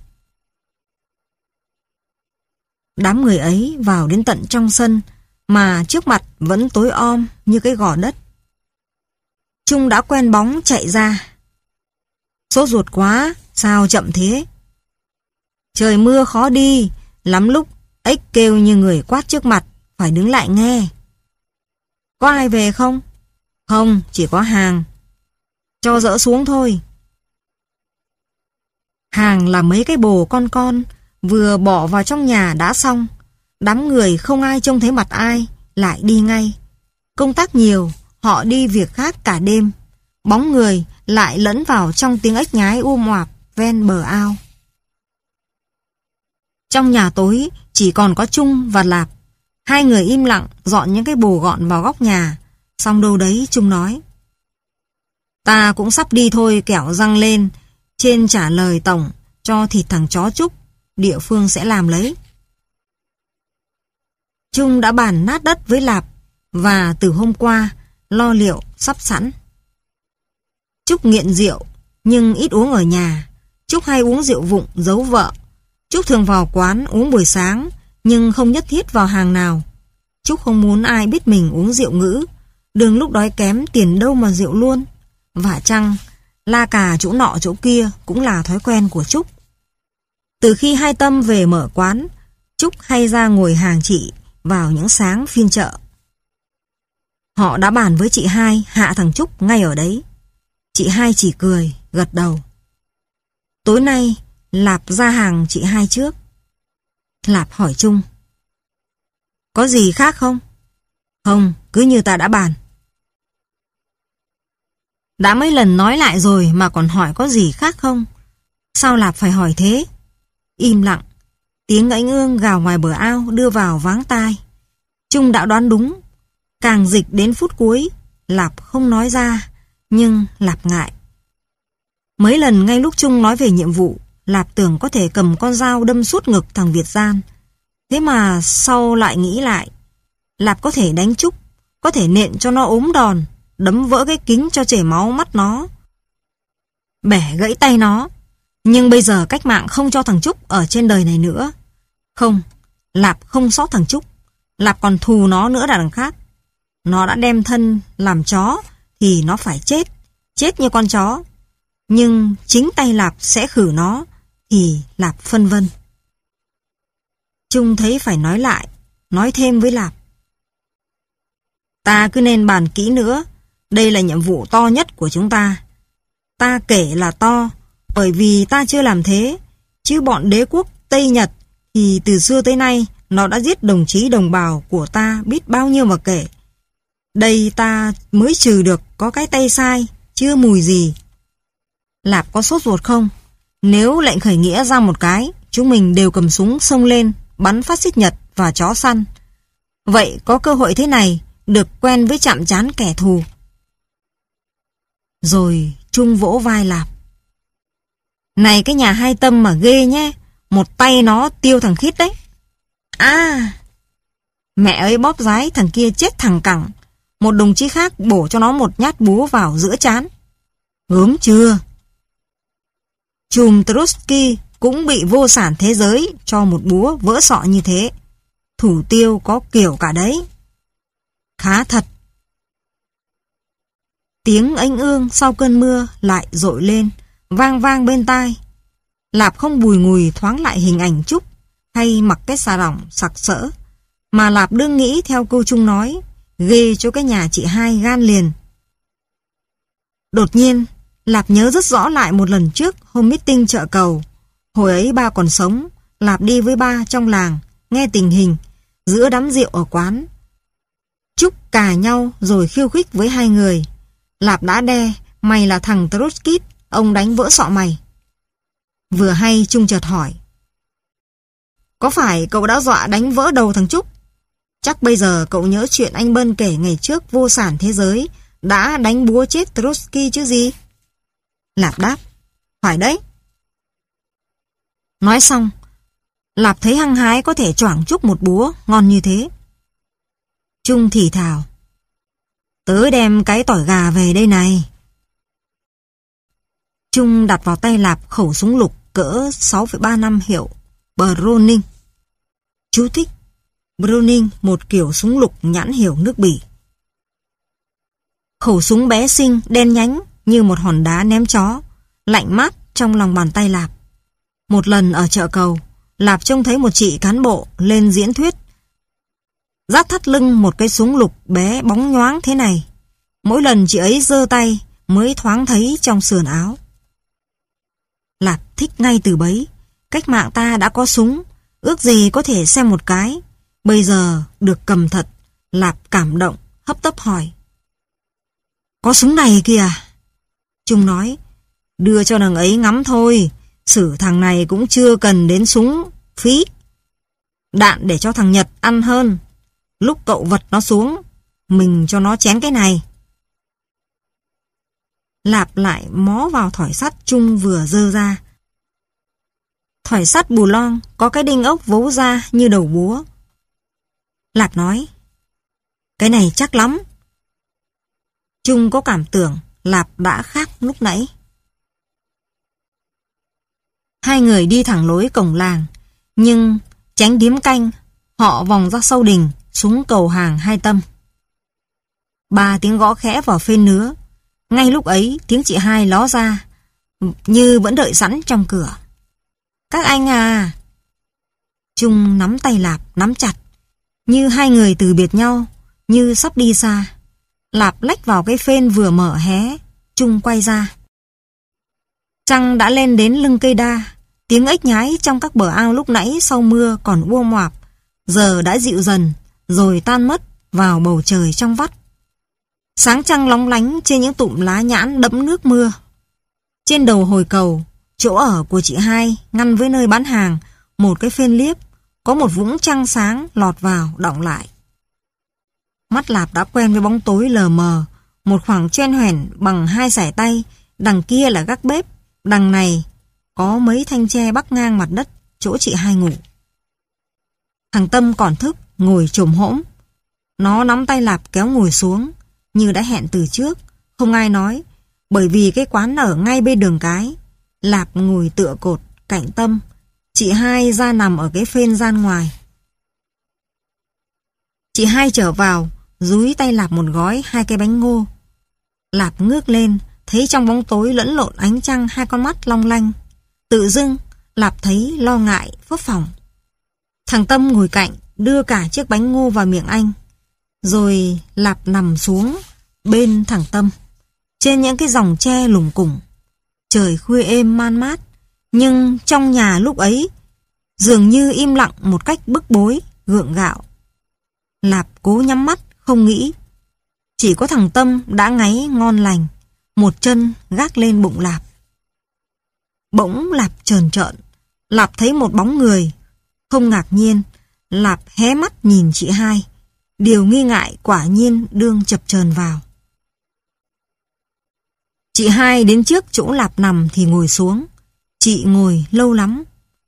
Speaker 1: Đám người ấy vào đến tận trong sân, mà trước mặt vẫn tối om như cái gò đất. Trung đã quen bóng chạy ra. Sốt ruột quá, sao chậm thế? Trời mưa khó đi, lắm lúc ếch kêu như người quát trước mặt, phải đứng lại nghe. Có ai về không? Không, chỉ có Hàng. Cho dỡ xuống thôi. Hàng là mấy cái bồ con con, vừa bỏ vào trong nhà đã xong. Đám người không ai trông thấy mặt ai, lại đi ngay. Công tác nhiều, họ đi việc khác cả đêm. Bóng người lại lẫn vào trong tiếng ếch nhái um oạp ven bờ ao. Trong nhà tối chỉ còn có Trung và Lạp. Hai người im lặng dọn những cái bồ gọn vào góc nhà. Xong đâu đấy Trung nói: Ta cũng sắp đi thôi, kẻo răng lên. Trên trả lời tổng cho thịt thằng chó Trúc, địa phương sẽ làm lấy. Trung đã bàn nát đất với Lạp, và từ hôm qua lo liệu sắp sẵn. Trúc nghiện rượu nhưng ít uống ở nhà. Trúc hay uống rượu vụng giấu vợ. Trúc thường vào quán uống buổi sáng, nhưng không nhất thiết vào hàng nào. Trúc không muốn ai biết mình uống rượu ngữ. Đường lúc đói kém tiền đâu mà rượu luôn. Vả chăng, la cà chỗ nọ chỗ kia cũng là thói quen của Trúc. Từ khi hai Tâm về mở quán, Trúc hay ra ngồi hàng chị vào những sáng phiên chợ. Họ đã bàn với chị hai hạ thằng Trúc ngay ở đấy. Chị hai chỉ cười, gật đầu. Tối nay, Lạp ra hàng chị hai trước. Lạp hỏi Trung. Có gì khác không? Không, cứ như ta đã bàn. Đã mấy lần nói lại rồi mà còn hỏi có gì khác không? Sao Lạp phải hỏi thế? Im lặng. Tiếng ếch ương gào ngoài bờ ao đưa vào váng tai. Trung đã đoán đúng. Càng dịch đến phút cuối, Lạp không nói ra, nhưng Lạp ngại. Mấy lần ngay lúc Trung nói về nhiệm vụ, Lạp tưởng có thể cầm con dao đâm suốt ngực thằng Việt gian. Thế mà sau lại nghĩ lại, Lạp có thể đánh Trúc, có thể nện cho nó ốm đòn, đấm vỡ cái kính cho chảy máu mắt nó, bẻ gãy tay nó. Nhưng bây giờ cách mạng không cho thằng Trúc ở trên đời này nữa. Không, Lạp không xót thằng Trúc, Lạp còn thù nó nữa là đằng khác. Nó đã đem thân làm chó thì nó phải chết, chết như con chó. Nhưng chính tay Lạp sẽ khử nó thì Lạp phân vân. Trung thấy phải nói lại, nói thêm với Lạp. Ta cứ nên bàn kỹ nữa, đây là nhiệm vụ to nhất của chúng ta. Ta kể là to, bởi vì ta chưa làm thế, chứ bọn đế quốc Tây Nhật thì từ xưa tới nay nó đã giết đồng chí đồng bào của ta biết bao nhiêu mà kể. Đây ta mới trừ được có cái tay sai, chưa mùi gì. Lạp có sốt ruột không? Nếu lệnh khởi nghĩa ra một cái, chúng mình đều cầm súng xông lên, bắn phát xít Nhật và chó săn. Vậy có cơ hội thế này, được quen với chạm trán kẻ thù. Rồi Trung vỗ vai Lạp. Này cái nhà hai Tâm mà ghê nhé, một tay nó tiêu thằng Khít đấy. À, mẹ ấy bóp giái thằng kia chết thằng cẳng. Một đồng chí khác bổ cho nó một nhát búa vào giữa trán. Gớm chưa? Chùm Trotsky cũng bị vô sản thế giới cho một búa vỡ sọ như thế. Thủ tiêu có kiểu cả đấy. Khá thật. Tiếng ếch ương sau cơn mưa lại dội lên, vang vang bên tai. Lạp không bùi ngùi thoáng lại hình ảnh Trúc hay mặc cái xà rỏng sặc sỡ, mà Lạp đương nghĩ theo câu Trung nói, ghê cho cái nhà chị hai gan liền. Đột nhiên, Lạp nhớ rất rõ lại một lần trước hôm meeting chợ Cầu. Hồi ấy ba còn sống, Lạp đi với ba trong làng, nghe tình hình, giữa đám rượu ở quán. Trúc cà nhau rồi khiêu khích với hai người. Lạp đã đe, mày là thằng Trotsky, ông đánh vỡ sọ mày. Vừa hay Trung chợt hỏi. Có phải cậu đã dọa đánh vỡ đầu thằng Trúc? Chắc bây giờ cậu nhớ chuyện anh Bân kể ngày trước vô sản thế giới đã đánh búa chết Trotsky chứ gì? Lạp đáp. Phải đấy. Nói xong, Lạp thấy hăng hái có thể choảng Trúc một búa ngon như thế. Trung thì thào. Tớ đem cái tỏi gà về đây này. Trung đặt vào tay Lạp khẩu súng lục cỡ sáu phẩy ba năm hiệu Browning. Chú thích: Browning, một kiểu súng lục nhãn hiệu nước Bỉ. Khẩu súng bé xinh, đen nhánh như một hòn đá ném chó, lạnh mát trong lòng bàn tay Lạp. Một lần ở chợ Cầu, Lạp trông thấy một chị cán bộ lên diễn thuyết, dắt thắt lưng một cái súng lục bé bóng nhoáng thế này. Mỗi lần chị ấy giơ tay mới thoáng thấy trong sườn áo. Lạp thích ngay từ bấy. Cách mạng ta đã có súng, ước gì có thể xem một cái. Bây giờ được cầm thật, Lạp cảm động, hấp tấp hỏi. Có súng này kìa. Trung nói, đưa cho thằng ấy ngắm thôi, xử thằng này cũng chưa cần đến súng, phí. Đạn để cho thằng Nhật ăn hơn. Lúc cậu vật nó xuống, mình cho nó chén cái này. Lạp lại mó vào thỏi sắt Trung vừa dơ ra. Thỏi sắt bù lon có cái đinh ốc vấu ra như đầu búa. Lạp nói, cái này chắc lắm. Trung có cảm tưởng Lạp đã khác lúc nãy. Hai người đi thẳng lối cổng làng, nhưng tránh điếm canh, họ vòng ra sau đình, xuống cầu hàng Hai Tâm. Ba tiếng gõ khẽ vào phên nứa. Ngay lúc ấy, tiếng chị Hai ló ra, như vẫn đợi sẵn trong cửa. Các anh à! Trung nắm tay Lạp, nắm chặt, như hai người từ biệt nhau, như sắp đi xa. Lạp lách vào cái phên vừa mở hé, Trung quay ra. Trăng đã lên đến lưng cây đa, tiếng ếch nhái trong các bờ ao lúc nãy sau mưa còn ua moạp, giờ đã dịu dần, rồi tan mất vào bầu trời trong vắt. Sáng trăng lóng lánh trên những tụm lá nhãn đẫm nước mưa. Trên đầu hồi cầu, chỗ ở của chị Hai ngăn với nơi bán hàng, một cái phên liếp, có một vũng trăng sáng lọt vào, đọng lại. Mắt Lạp đã quen với bóng tối lờ mờ, một khoảng choen hoẻn bằng hai sải tay, đằng kia là gác bếp, đằng này có mấy thanh tre bắc ngang mặt đất, chỗ chị Hai ngủ. Thằng Tâm còn thức, ngồi chồm hỗn. Nó nắm tay Lạp kéo ngồi xuống, như đã hẹn từ trước, không ai nói, bởi vì cái quán ở ngay bên đường cái. Lạp ngồi tựa cột, cạnh Tâm, chị Hai ra nằm ở cái phên gian ngoài. Chị Hai trở vào, dúi tay Lạp một gói hai cái bánh ngô. Lạp ngước lên, thấy trong bóng tối lẫn lộn ánh trăng hai con mắt long lanh. Tự dưng, Lạp thấy lo ngại, phấp phỏng. Thằng Tâm ngồi cạnh, đưa cả chiếc bánh ngô vào miệng anh. Rồi Lạp nằm xuống bên thằng Tâm, trên những cái dòng tre lủng củng. Trời khuya êm man mát, nhưng trong nhà lúc ấy dường như im lặng một cách bức bối, gượng gạo. Lạp cố nhắm mắt, không nghĩ. Chỉ có thằng Tâm đã ngáy ngon lành, một chân gác lên bụng Lạp. Bỗng Lạp trờn trợn, Lạp thấy một bóng người. Không ngạc nhiên, Lạp hé mắt nhìn chị Hai. Điều nghi ngại quả nhiên đương chập chờn vào. Chị Hai đến trước chỗ Lạp nằm thì ngồi xuống. Chị ngồi lâu lắm.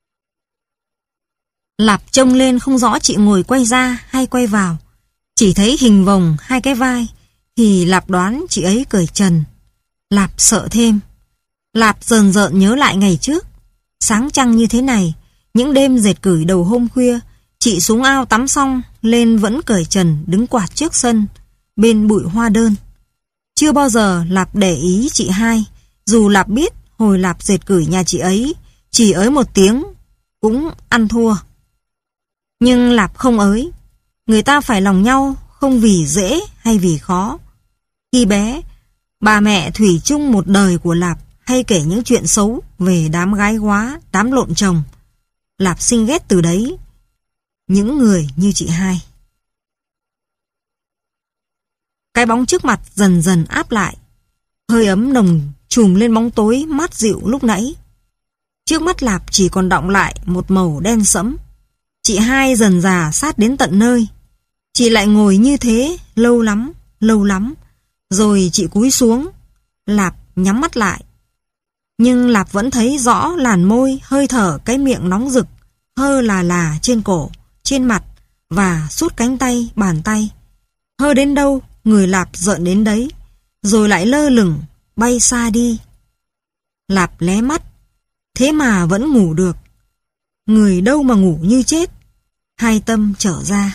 Speaker 1: Lạp trông lên không rõ chị ngồi quay ra hay quay vào. Chỉ thấy hình vòng hai cái vai, thì Lạp đoán chị ấy cởi trần. Lạp sợ thêm. Lạp dần dợn nhớ lại ngày trước. Sáng trăng như thế này, những đêm dệt cửi đầu hôm khuya, chị xuống ao tắm xong, lên vẫn cởi trần đứng quạt trước sân, bên bụi hoa đơn. Chưa bao giờ Lạp để ý chị Hai, dù Lạp biết hồi Lạp dệt cửi nhà chị ấy, chỉ ới một tiếng, cũng ăn thua. Nhưng Lạp không ới. Người ta phải lòng nhau, không vì dễ hay vì khó. Khi bé, bà mẹ thủy chung một đời của Lạp hay kể những chuyện xấu về đám gái góa, đám lộn chồng. Lạp sinh ghét từ đấy những người như chị Hai. Cái bóng trước mặt dần dần áp lại. Hơi ấm nồng trùm lên bóng tối mát dịu lúc nãy. Trước mắt Lạp chỉ còn đọng lại một màu đen sẫm. Chị Hai dần dà sát đến tận nơi. Chị lại ngồi như thế lâu lắm, lâu lắm. Rồi chị cúi xuống. Lạp nhắm mắt lại. Nhưng Lạp vẫn thấy rõ làn môi, hơi thở, cái miệng nóng rực, hơ là là trên cổ, trên mặt và suốt cánh tay, bàn tay. Hơ đến đâu, người Lạp rợn đến đấy, rồi lại lơ lửng, bay xa đi. Lạp lé mắt, thế mà vẫn ngủ được. Người đâu mà ngủ như chết. Hai Tâm trở ra.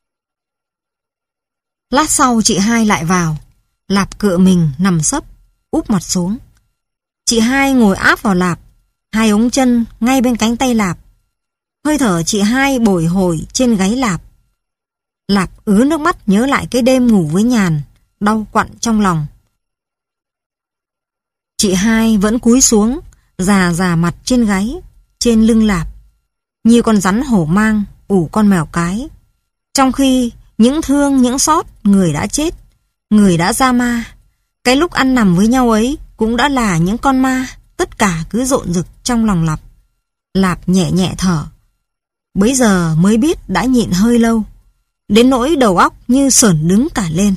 Speaker 1: Lát sau chị Hai lại vào. Lạp cựa mình nằm sấp, úp mặt xuống. Chị Hai ngồi áp vào Lạp, hai ống chân ngay bên cánh tay Lạp. Hơi thở chị Hai bồi hồi trên gáy Lạp. Lạp ứa nước mắt nhớ lại cái đêm ngủ với Nhàn, đau quặn trong lòng. Chị Hai vẫn cúi xuống, già già mặt trên gáy, trên lưng Lạp, như con rắn hổ mang ủ con mèo cái. Trong khi những thương những xót người đã chết, người đã ra ma, cái lúc ăn nằm với nhau ấy cũng đã là những con ma, tất cả cứ rộn rực trong lòng Lạp. Lạp nhẹ nhẹ thở. Bấy giờ mới biết đã nhịn hơi lâu, đến nỗi đầu óc như sởn đứng cả lên.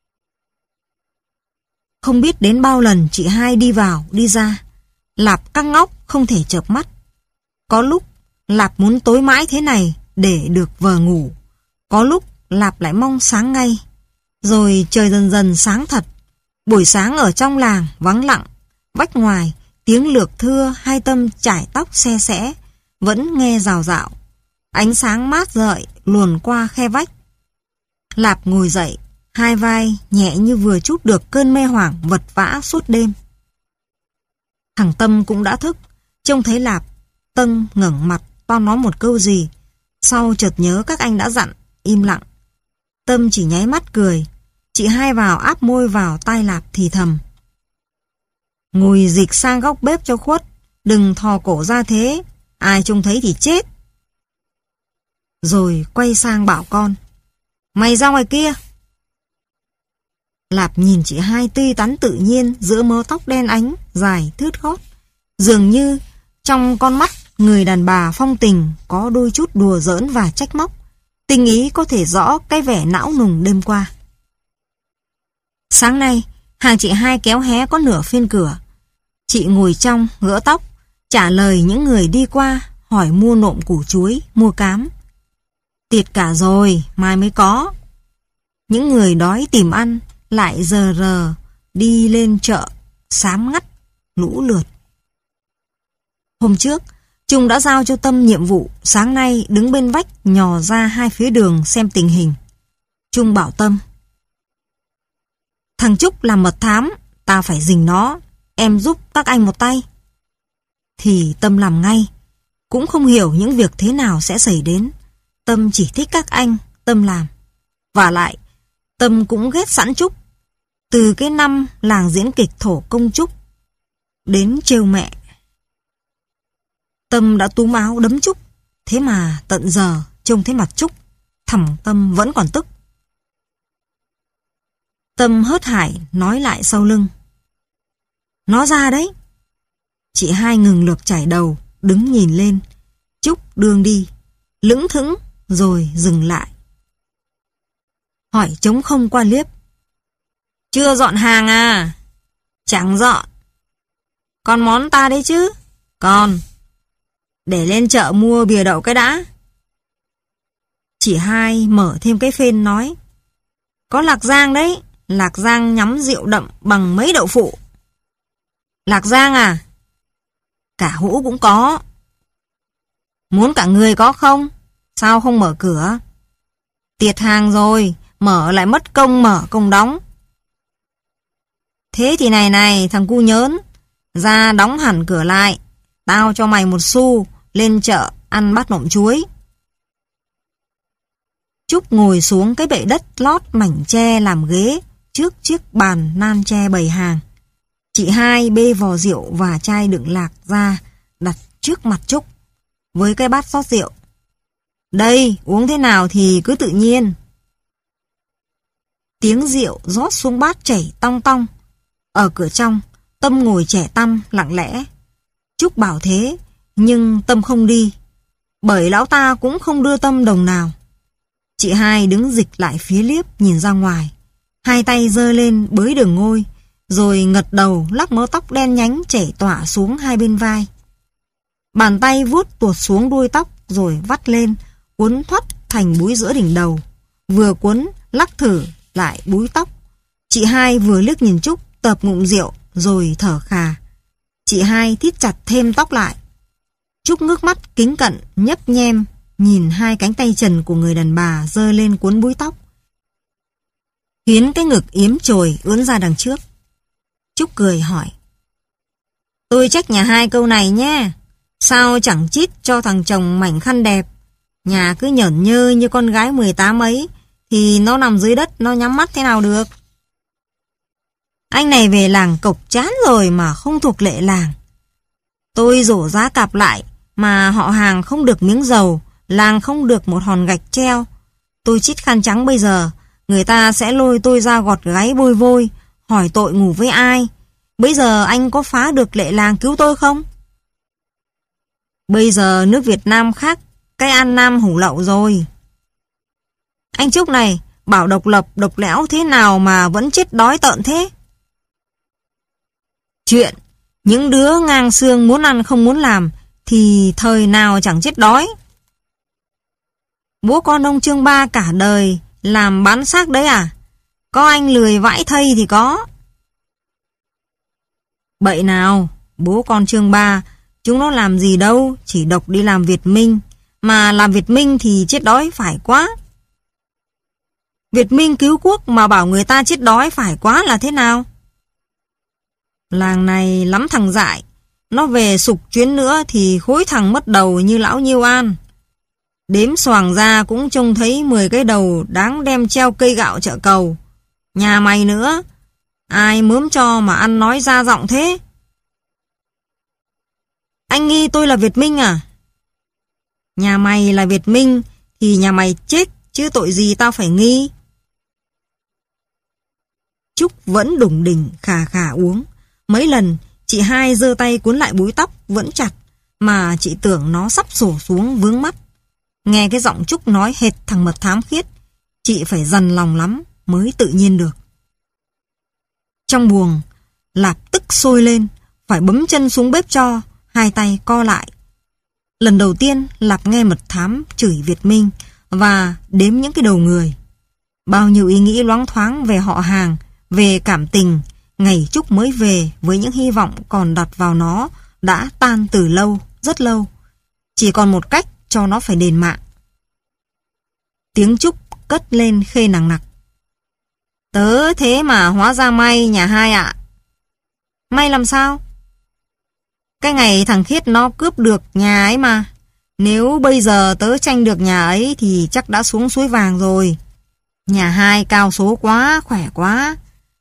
Speaker 1: Không biết đến bao lần chị Hai đi vào, đi ra. Lạp căng óc không thể chợp mắt. Có lúc Lạp muốn tối mãi thế này để được vờ ngủ. Có lúc Lạp lại mong sáng ngay. Rồi trời dần dần sáng thật. Buổi sáng ở trong làng vắng lặng, vách ngoài tiếng lược thưa hai Tâm chải tóc xe xẽ vẫn nghe rào rạo. Ánh sáng mát rợi luồn qua khe vách. Lạp ngồi dậy, hai vai nhẹ như vừa trút được cơn mê hoảng vật vã suốt đêm. Thằng Tâm cũng đã thức, trông thấy Lạp, Tân ngẩng mặt toan nói một câu gì, sau chợt nhớ các anh đã dặn, im lặng. Tâm chỉ nháy mắt cười, chị hai vào áp môi vào tai Lạp thì thầm. Ngồi dịch sang góc bếp cho khuất, đừng thò cổ ra thế, ai trông thấy thì chết. Rồi quay sang bảo con, mày ra ngoài kia. Lạp nhìn chị hai tươi tắn tự nhiên giữa mớ tóc đen ánh, dài thướt gót. Dường như trong con mắt người đàn bà phong tình có đôi chút đùa giỡn và trách móc. Tình ý có thể rõ cái vẻ não nùng đêm qua. Sáng nay, hàng chị hai kéo hé có nửa phiên cửa. Chị ngồi trong, gỡ tóc, trả lời những người đi qua, hỏi mua nộm củ chuối, mua cám. Tiệt cả rồi, mai mới có. Những người đói tìm ăn, lại giờ rờ, đi lên chợ, xám ngắt, lũ lượt. Hôm trước, Trung đã giao cho Tâm nhiệm vụ sáng nay đứng bên vách nhò ra hai phía đường xem tình hình. Trung bảo Tâm, thằng Trúc làm mật thám, ta phải rình nó, em giúp các anh một tay. Thì Tâm làm ngay, cũng không hiểu những việc thế nào sẽ xảy đến. Tâm chỉ thích các anh, Tâm làm. Và lại, Tâm cũng ghét sẵn Trúc. Từ cái năm làng diễn kịch Thổ Công Trúc đến trêu mẹ. Tâm đã túm áo đấm Trúc, thế mà tận giờ trông thấy mặt Trúc, thằng Tâm vẫn còn tức. Tâm hớt hải nói lại sau lưng, nó ra đấy. Chị hai ngừng lược chải đầu, đứng nhìn lên. Trúc đương đi, lững thững rồi dừng lại. Hỏi trống không qua liếp, chưa dọn hàng à? Chẳng dọn. Còn món ta đấy chứ? Còn. Để lên chợ mua bìa đậu cái đã. Chị hai mở thêm cái phên nói, có lạc giang đấy, lạc giang nhắm rượu đậm bằng mấy đậu phụ. Lạc giang à? Cả hũ cũng có. Muốn cả người có không? Sao không mở cửa? Tiệt hàng rồi, mở lại mất công mở công đóng. Thế thì này này thằng cu nhớn, ra đóng hẳn cửa lại, tao cho mày một xu, lên chợ ăn bát nộm chuối. Trúc ngồi xuống cái bệ đất lót mảnh tre làm ghế trước chiếc bàn nan tre bày hàng. Chị hai bê vò rượu và chai đựng lạc ra đặt trước mặt Trúc với cái bát rót rượu. Đây, uống thế nào thì cứ tự nhiên. Tiếng rượu rót xuống bát chảy tong tong. Ở cửa trong, Tâm ngồi trẻ tăm lặng lẽ. Trúc bảo thế, nhưng Tâm không đi, bởi lão ta cũng không đưa Tâm đồng nào. Chị hai đứng dịch lại phía liếp nhìn ra ngoài, hai tay giơ lên bới đường ngôi, rồi ngật đầu lắc mớ tóc đen nhánh chảy tỏa xuống hai bên vai. Bàn tay vuốt tuột xuống đuôi tóc rồi vắt lên, uốn thoắt thành búi giữa đỉnh đầu. Vừa cuốn, lắc thử, lại búi tóc. Chị hai vừa liếc nhìn Trúc, tợp ngụm rượu, rồi thở khà. Chị hai thít chặt thêm tóc lại. Trúc ngước mắt kính cận, nhấp nhem, nhìn hai cánh tay trần của người đàn bà giơ lên cuốn búi tóc, khiến cái ngực yếm chồi ướn ra đằng trước. Trúc cười hỏi, tôi trách nhà hai câu này nhé. Sao chẳng chít cho thằng chồng mảnh khăn đẹp. Nhà cứ nhởn nhơ như con gái mười tám ấy, thì nó nằm dưới đất nó nhắm mắt thế nào được. Anh này về làng cộc chán rồi mà không thuộc lệ làng. Tôi rổ giá cặp lại mà họ hàng không được miếng dầu, làng không được một hòn gạch treo. Tôi chít khăn trắng bây giờ, người ta sẽ lôi tôi ra gọt gáy bôi vôi, hỏi tội ngủ với ai. Bây giờ anh có phá được lệ làng cứu tôi không? Bây giờ nước Việt Nam khác cái An Nam hủ lậu rồi. Anh Trúc này, bảo độc lập độc lẽo thế nào mà vẫn chết đói tợn thế? Chuyện những đứa ngang xương muốn ăn không muốn làm thì thời nào chẳng chết đói. Bố con ông Trương Ba cả đời làm bán xác đấy à? Có anh lười vãi thây thì có. Bậy nào, bố con Trương Ba, chúng nó làm gì đâu, chỉ độc đi làm Việt Minh. Mà làm Việt Minh thì chết đói phải quá. Việt Minh cứu quốc mà bảo người ta chết đói phải quá là thế nào? Làng này lắm thằng dại, nó về sục chuyến nữa thì khối thằng mất đầu như lão Nhiêu An. Đếm xoàng ra cũng trông thấy mười cái đầu đáng đem treo cây gạo chợ cầu. Nhà mày nữa, ai mớm cho mà ăn nói ra giọng thế? Anh nghi tôi là Việt Minh à? Nhà mày là Việt Minh thì nhà mày chết, chứ tội gì tao phải nghi. Trúc vẫn đủng đỉnh khà khà uống. Mấy lần chị hai giơ tay cuốn lại búi tóc vẫn chặt, mà chị tưởng nó sắp xổ xuống vướng mắt. Nghe cái giọng Trúc nói hệt thằng mật thám khiết, chị phải dằn lòng lắm mới tự nhiên được. Trong buồng, Lạp tức sôi lên, phải bấm chân xuống bếp cho, hai tay co lại. Lần đầu tiên Lạp nghe mật thám chửi Việt Minh và đếm những cái đầu người. Bao nhiêu ý nghĩ loáng thoáng về họ hàng, về cảm tình, ngày Trúc mới về với những hy vọng còn đặt vào nó đã tan từ lâu, rất lâu. Chỉ còn một cách cho nó phải đền mạng. Tiếng Trúc cất lên khê nằng nặc. Tớ thế mà hóa ra may nhà hai ạ. May làm sao? Cái ngày thằng Khiết nó cướp được nhà ấy mà. Nếu bây giờ tớ tranh được nhà ấy thì chắc đã xuống suối vàng rồi. Nhà hai cao số quá, khỏe quá.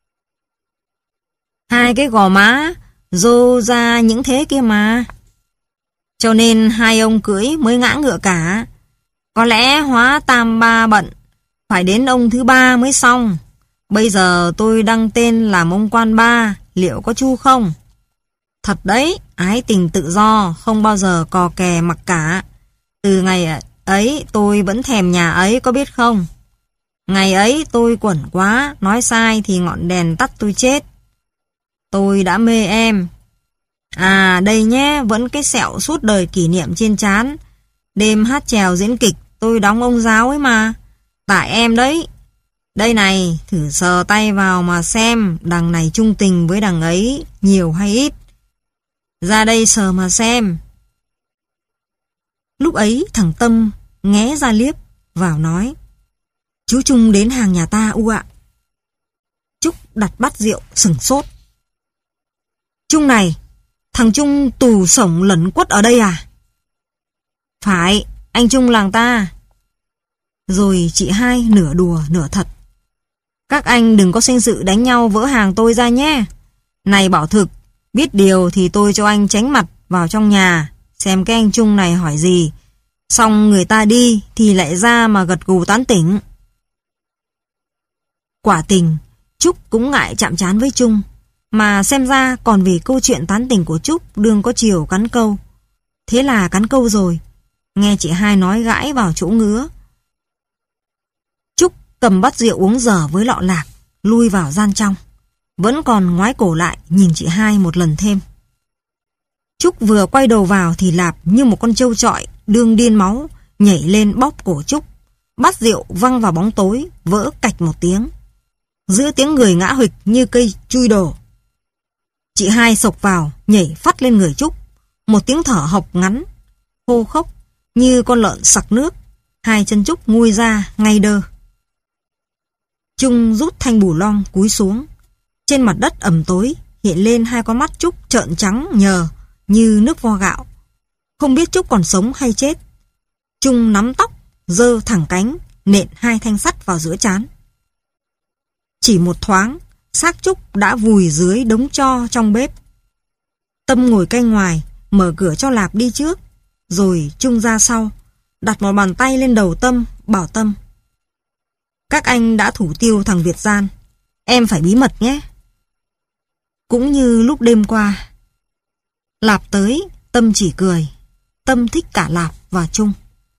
Speaker 1: Hai cái gò má rô ra những thế kia mà. Cho nên hai ông cưỡi mới ngã ngựa cả. Có lẽ hóa tam ba bận, phải đến ông thứ ba mới xong. Bây giờ tôi đăng tên làm ông quan ba, liệu có chu không? Thật đấy, ái tình tự do, không bao giờ cò kè mặc cả. Từ ngày ấy tôi vẫn thèm nhà ấy, có biết không? Ngày ấy tôi quẩn quá, nói sai thì ngọn đèn tắt tôi chết. Tôi đã mê em. À đây nhé, vẫn cái sẹo suốt đời kỷ niệm trên trán. Đêm hát chèo diễn kịch, tôi đóng ông giáo ấy mà. Tại em đấy. Đây này, thử sờ tay vào mà xem đằng này trung tình với đằng ấy, nhiều hay ít. Ra đây sờ mà xem. Lúc ấy thằng Tâm nghé ra liếp, vào nói. Chú Trung đến hàng nhà ta u ạ. Trúc đặt bát rượu sửng sốt. Trung này, thằng Trung tù sổng lẩn quất ở đây à? Phải, anh Trung làng ta. Rồi chị hai nửa đùa nửa thật. Các anh đừng có sinh sự đánh nhau vỡ hàng tôi ra nhé. Này bảo thực, biết điều thì tôi cho anh tránh mặt vào trong nhà, xem cái anh Trung này hỏi gì. Xong người ta đi thì lại ra mà gật gù tán tỉnh. Quả tình, Trúc cũng ngại chạm trán với Trung. Mà xem ra còn vì câu chuyện tán tỉnh của Trúc đương có chiều cắn câu. Thế là cắn câu rồi. Nghe chị hai nói gãi vào chỗ ngứa. Trúc cầm bát rượu uống dở với lọ lạc, lui vào gian trong. Vẫn còn ngoái cổ lại nhìn chị hai một lần thêm. Trúc vừa quay đầu vào thì Lạp như một con trâu trọi đương điên máu, nhảy lên bóp cổ Trúc. Bát rượu văng vào bóng tối, vỡ cạch một tiếng. Giữa tiếng người ngã huỵch như cây chui đổ. Chị hai sộc vào, nhảy phát lên người Trúc. Một tiếng thở hộc ngắn, khô khốc, như con lợn sặc nước. Hai chân Trúc nguôi ra, ngay đơ. Trung rút thanh bù long cúi xuống. Trên mặt đất ẩm tối, hiện lên hai con mắt Trúc trợn trắng nhờ, như nước vo gạo. Không biết Trúc còn sống hay chết. Trung nắm tóc, giơ thẳng cánh, nện hai thanh sắt vào giữa trán. Chỉ một thoáng, xác Trúc đã vùi dưới đống tro trong bếp. Tâm ngồi canh ngoài, mở cửa cho Lạp đi trước, rồi Trung ra sau, đặt một bàn tay lên đầu Tâm, bảo Tâm. Các anh đã thủ tiêu thằng Việt gian, em phải bí mật nhé. Cũng như lúc đêm qua. Lạp tới, Tâm chỉ cười. Tâm thích cả Lạp và Trung.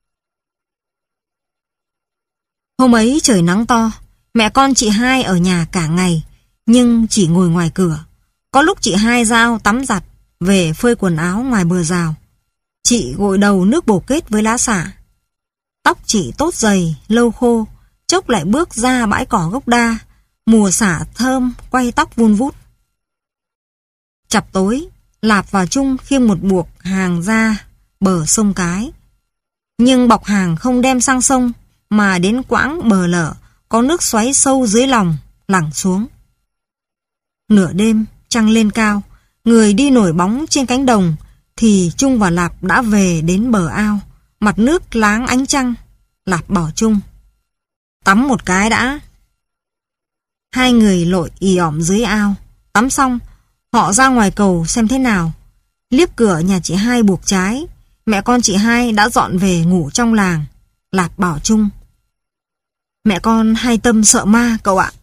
Speaker 1: Hôm ấy trời nắng to, mẹ con chị hai ở nhà cả ngày, nhưng chỉ ngồi ngoài cửa. Có lúc chị hai Giao tắm giặt, về phơi quần áo ngoài bờ rào. Chị gội đầu nước bổ kết với lá xả. Tóc chị tốt dày, lâu khô, chốc lại bước ra bãi cỏ gốc đa, mùa xả thơm quay tóc vun vút. Chập tối, Lạp và Trung khiêng một buộc hàng ra bờ sông Cái. Nhưng bọc hàng không đem sang sông, mà đến quãng bờ lở, có nước xoáy sâu dưới lòng, lẳng xuống. Nửa đêm, trăng lên cao, người đi nổi bóng trên cánh đồng, thì Trung và Lạp đã về đến bờ ao, mặt nước láng ánh trăng. Lạp bảo Trung: "Tắm một cái đã." Hai người lội ì ỏm dưới ao. Tắm xong, họ ra ngoài cầu xem thế nào. Liếc cửa nhà chị Hai buộc trái. Mẹ con chị Hai đã dọn về ngủ trong làng. Lạp bảo Trung: "Mẹ con hay tâm sợ ma cậu ạ."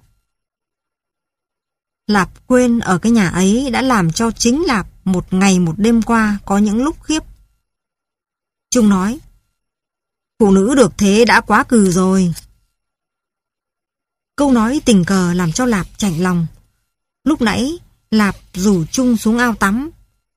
Speaker 1: Lạp quên ở cái nhà ấy đã làm cho chính Lạp một ngày một đêm qua có những lúc khiếp. Trung nói: "Phụ nữ được thế đã quá cừ rồi." Câu nói tình cờ làm cho Lạp chạnh lòng. Lúc nãy Lạp rủ Trung xuống ao tắm.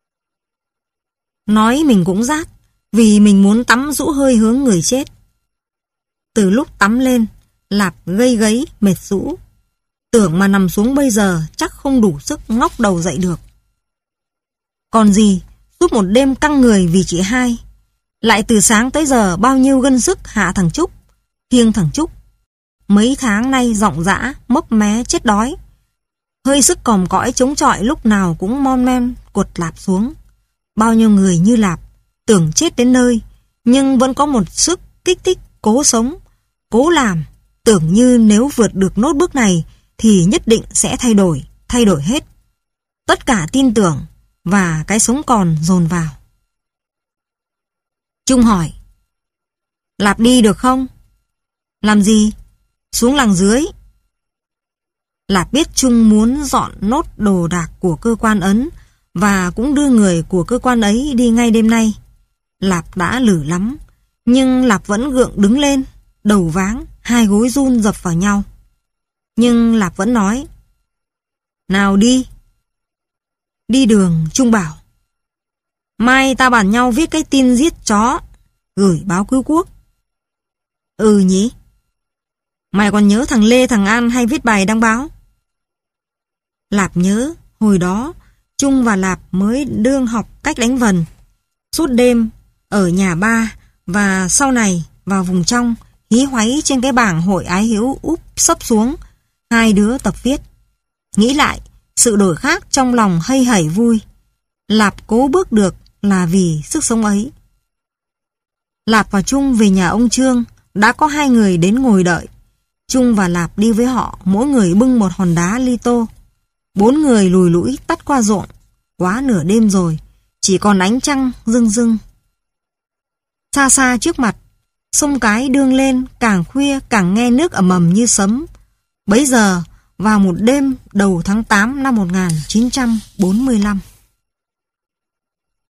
Speaker 1: Nói mình cũng rát, vì mình muốn tắm rũ hơi hướng người chết. Từ lúc tắm lên, Lạp gây gấy mệt rũ. Tưởng mà nằm xuống bây giờ chắc không đủ sức ngóc đầu dậy được. Còn gì, suốt một đêm căng người vì chị Hai. Lại từ sáng tới giờ bao nhiêu gân sức hạ thằng Trúc, khiêng thằng Trúc. Mấy tháng nay rọng rã, mấp mé chết đói. Hơi sức còm cõi chống chọi lúc nào cũng mon men quật Lạp xuống. Bao nhiêu người như Lạp, tưởng chết đến nơi, nhưng vẫn có một sức kích thích cố sống, cố làm. Tưởng như nếu vượt được nốt bước này thì nhất định sẽ thay đổi, thay đổi hết. Tất cả tin tưởng và cái sống còn dồn vào. Trung hỏi: "Lạp đi được không?" "Làm gì?" "Xuống làng dưới." Lạp biết Trung muốn dọn nốt đồ đạc của cơ quan ấn và cũng đưa người của cơ quan ấy đi ngay đêm nay. Lạp đã lử lắm, nhưng Lạp vẫn gượng đứng lên, đầu váng, hai gối run dập vào nhau. Nhưng Lạp vẫn nói: "Nào đi." Đi đường, Trung bảo: "Mai ta bàn nhau viết cái tin giết chó, gửi báo cứu quốc." "Ừ nhỉ? Mày còn nhớ thằng Lê thằng An hay viết bài đăng báo?" Lạp nhớ, hồi đó Trung và Lạp mới đương học cách đánh vần. Suốt đêm ở nhà ba và sau này vào vùng trong hí hoáy trên cái bảng hội ái hữu úp sấp xuống, hai đứa tập viết. Nghĩ lại, sự đổi khác trong lòng hây hẩy vui. Lạp cố bước được là vì sức sống ấy. Lạp và Trung về nhà ông Trương, đã có hai người đến ngồi đợi. Trung và Lạp đi với họ, mỗi người bưng một hòn đá li tô. Bốn người lùi lũi tắt qua ruộng. Quá nửa đêm rồi, chỉ còn ánh trăng rưng rưng. Xa xa trước mặt, sông Cái đương lên, càng khuya càng nghe nước ầm ầm như sấm. Bấy giờ, vào một đêm đầu tháng tám năm một nghìn chín trăm bốn mươi lăm.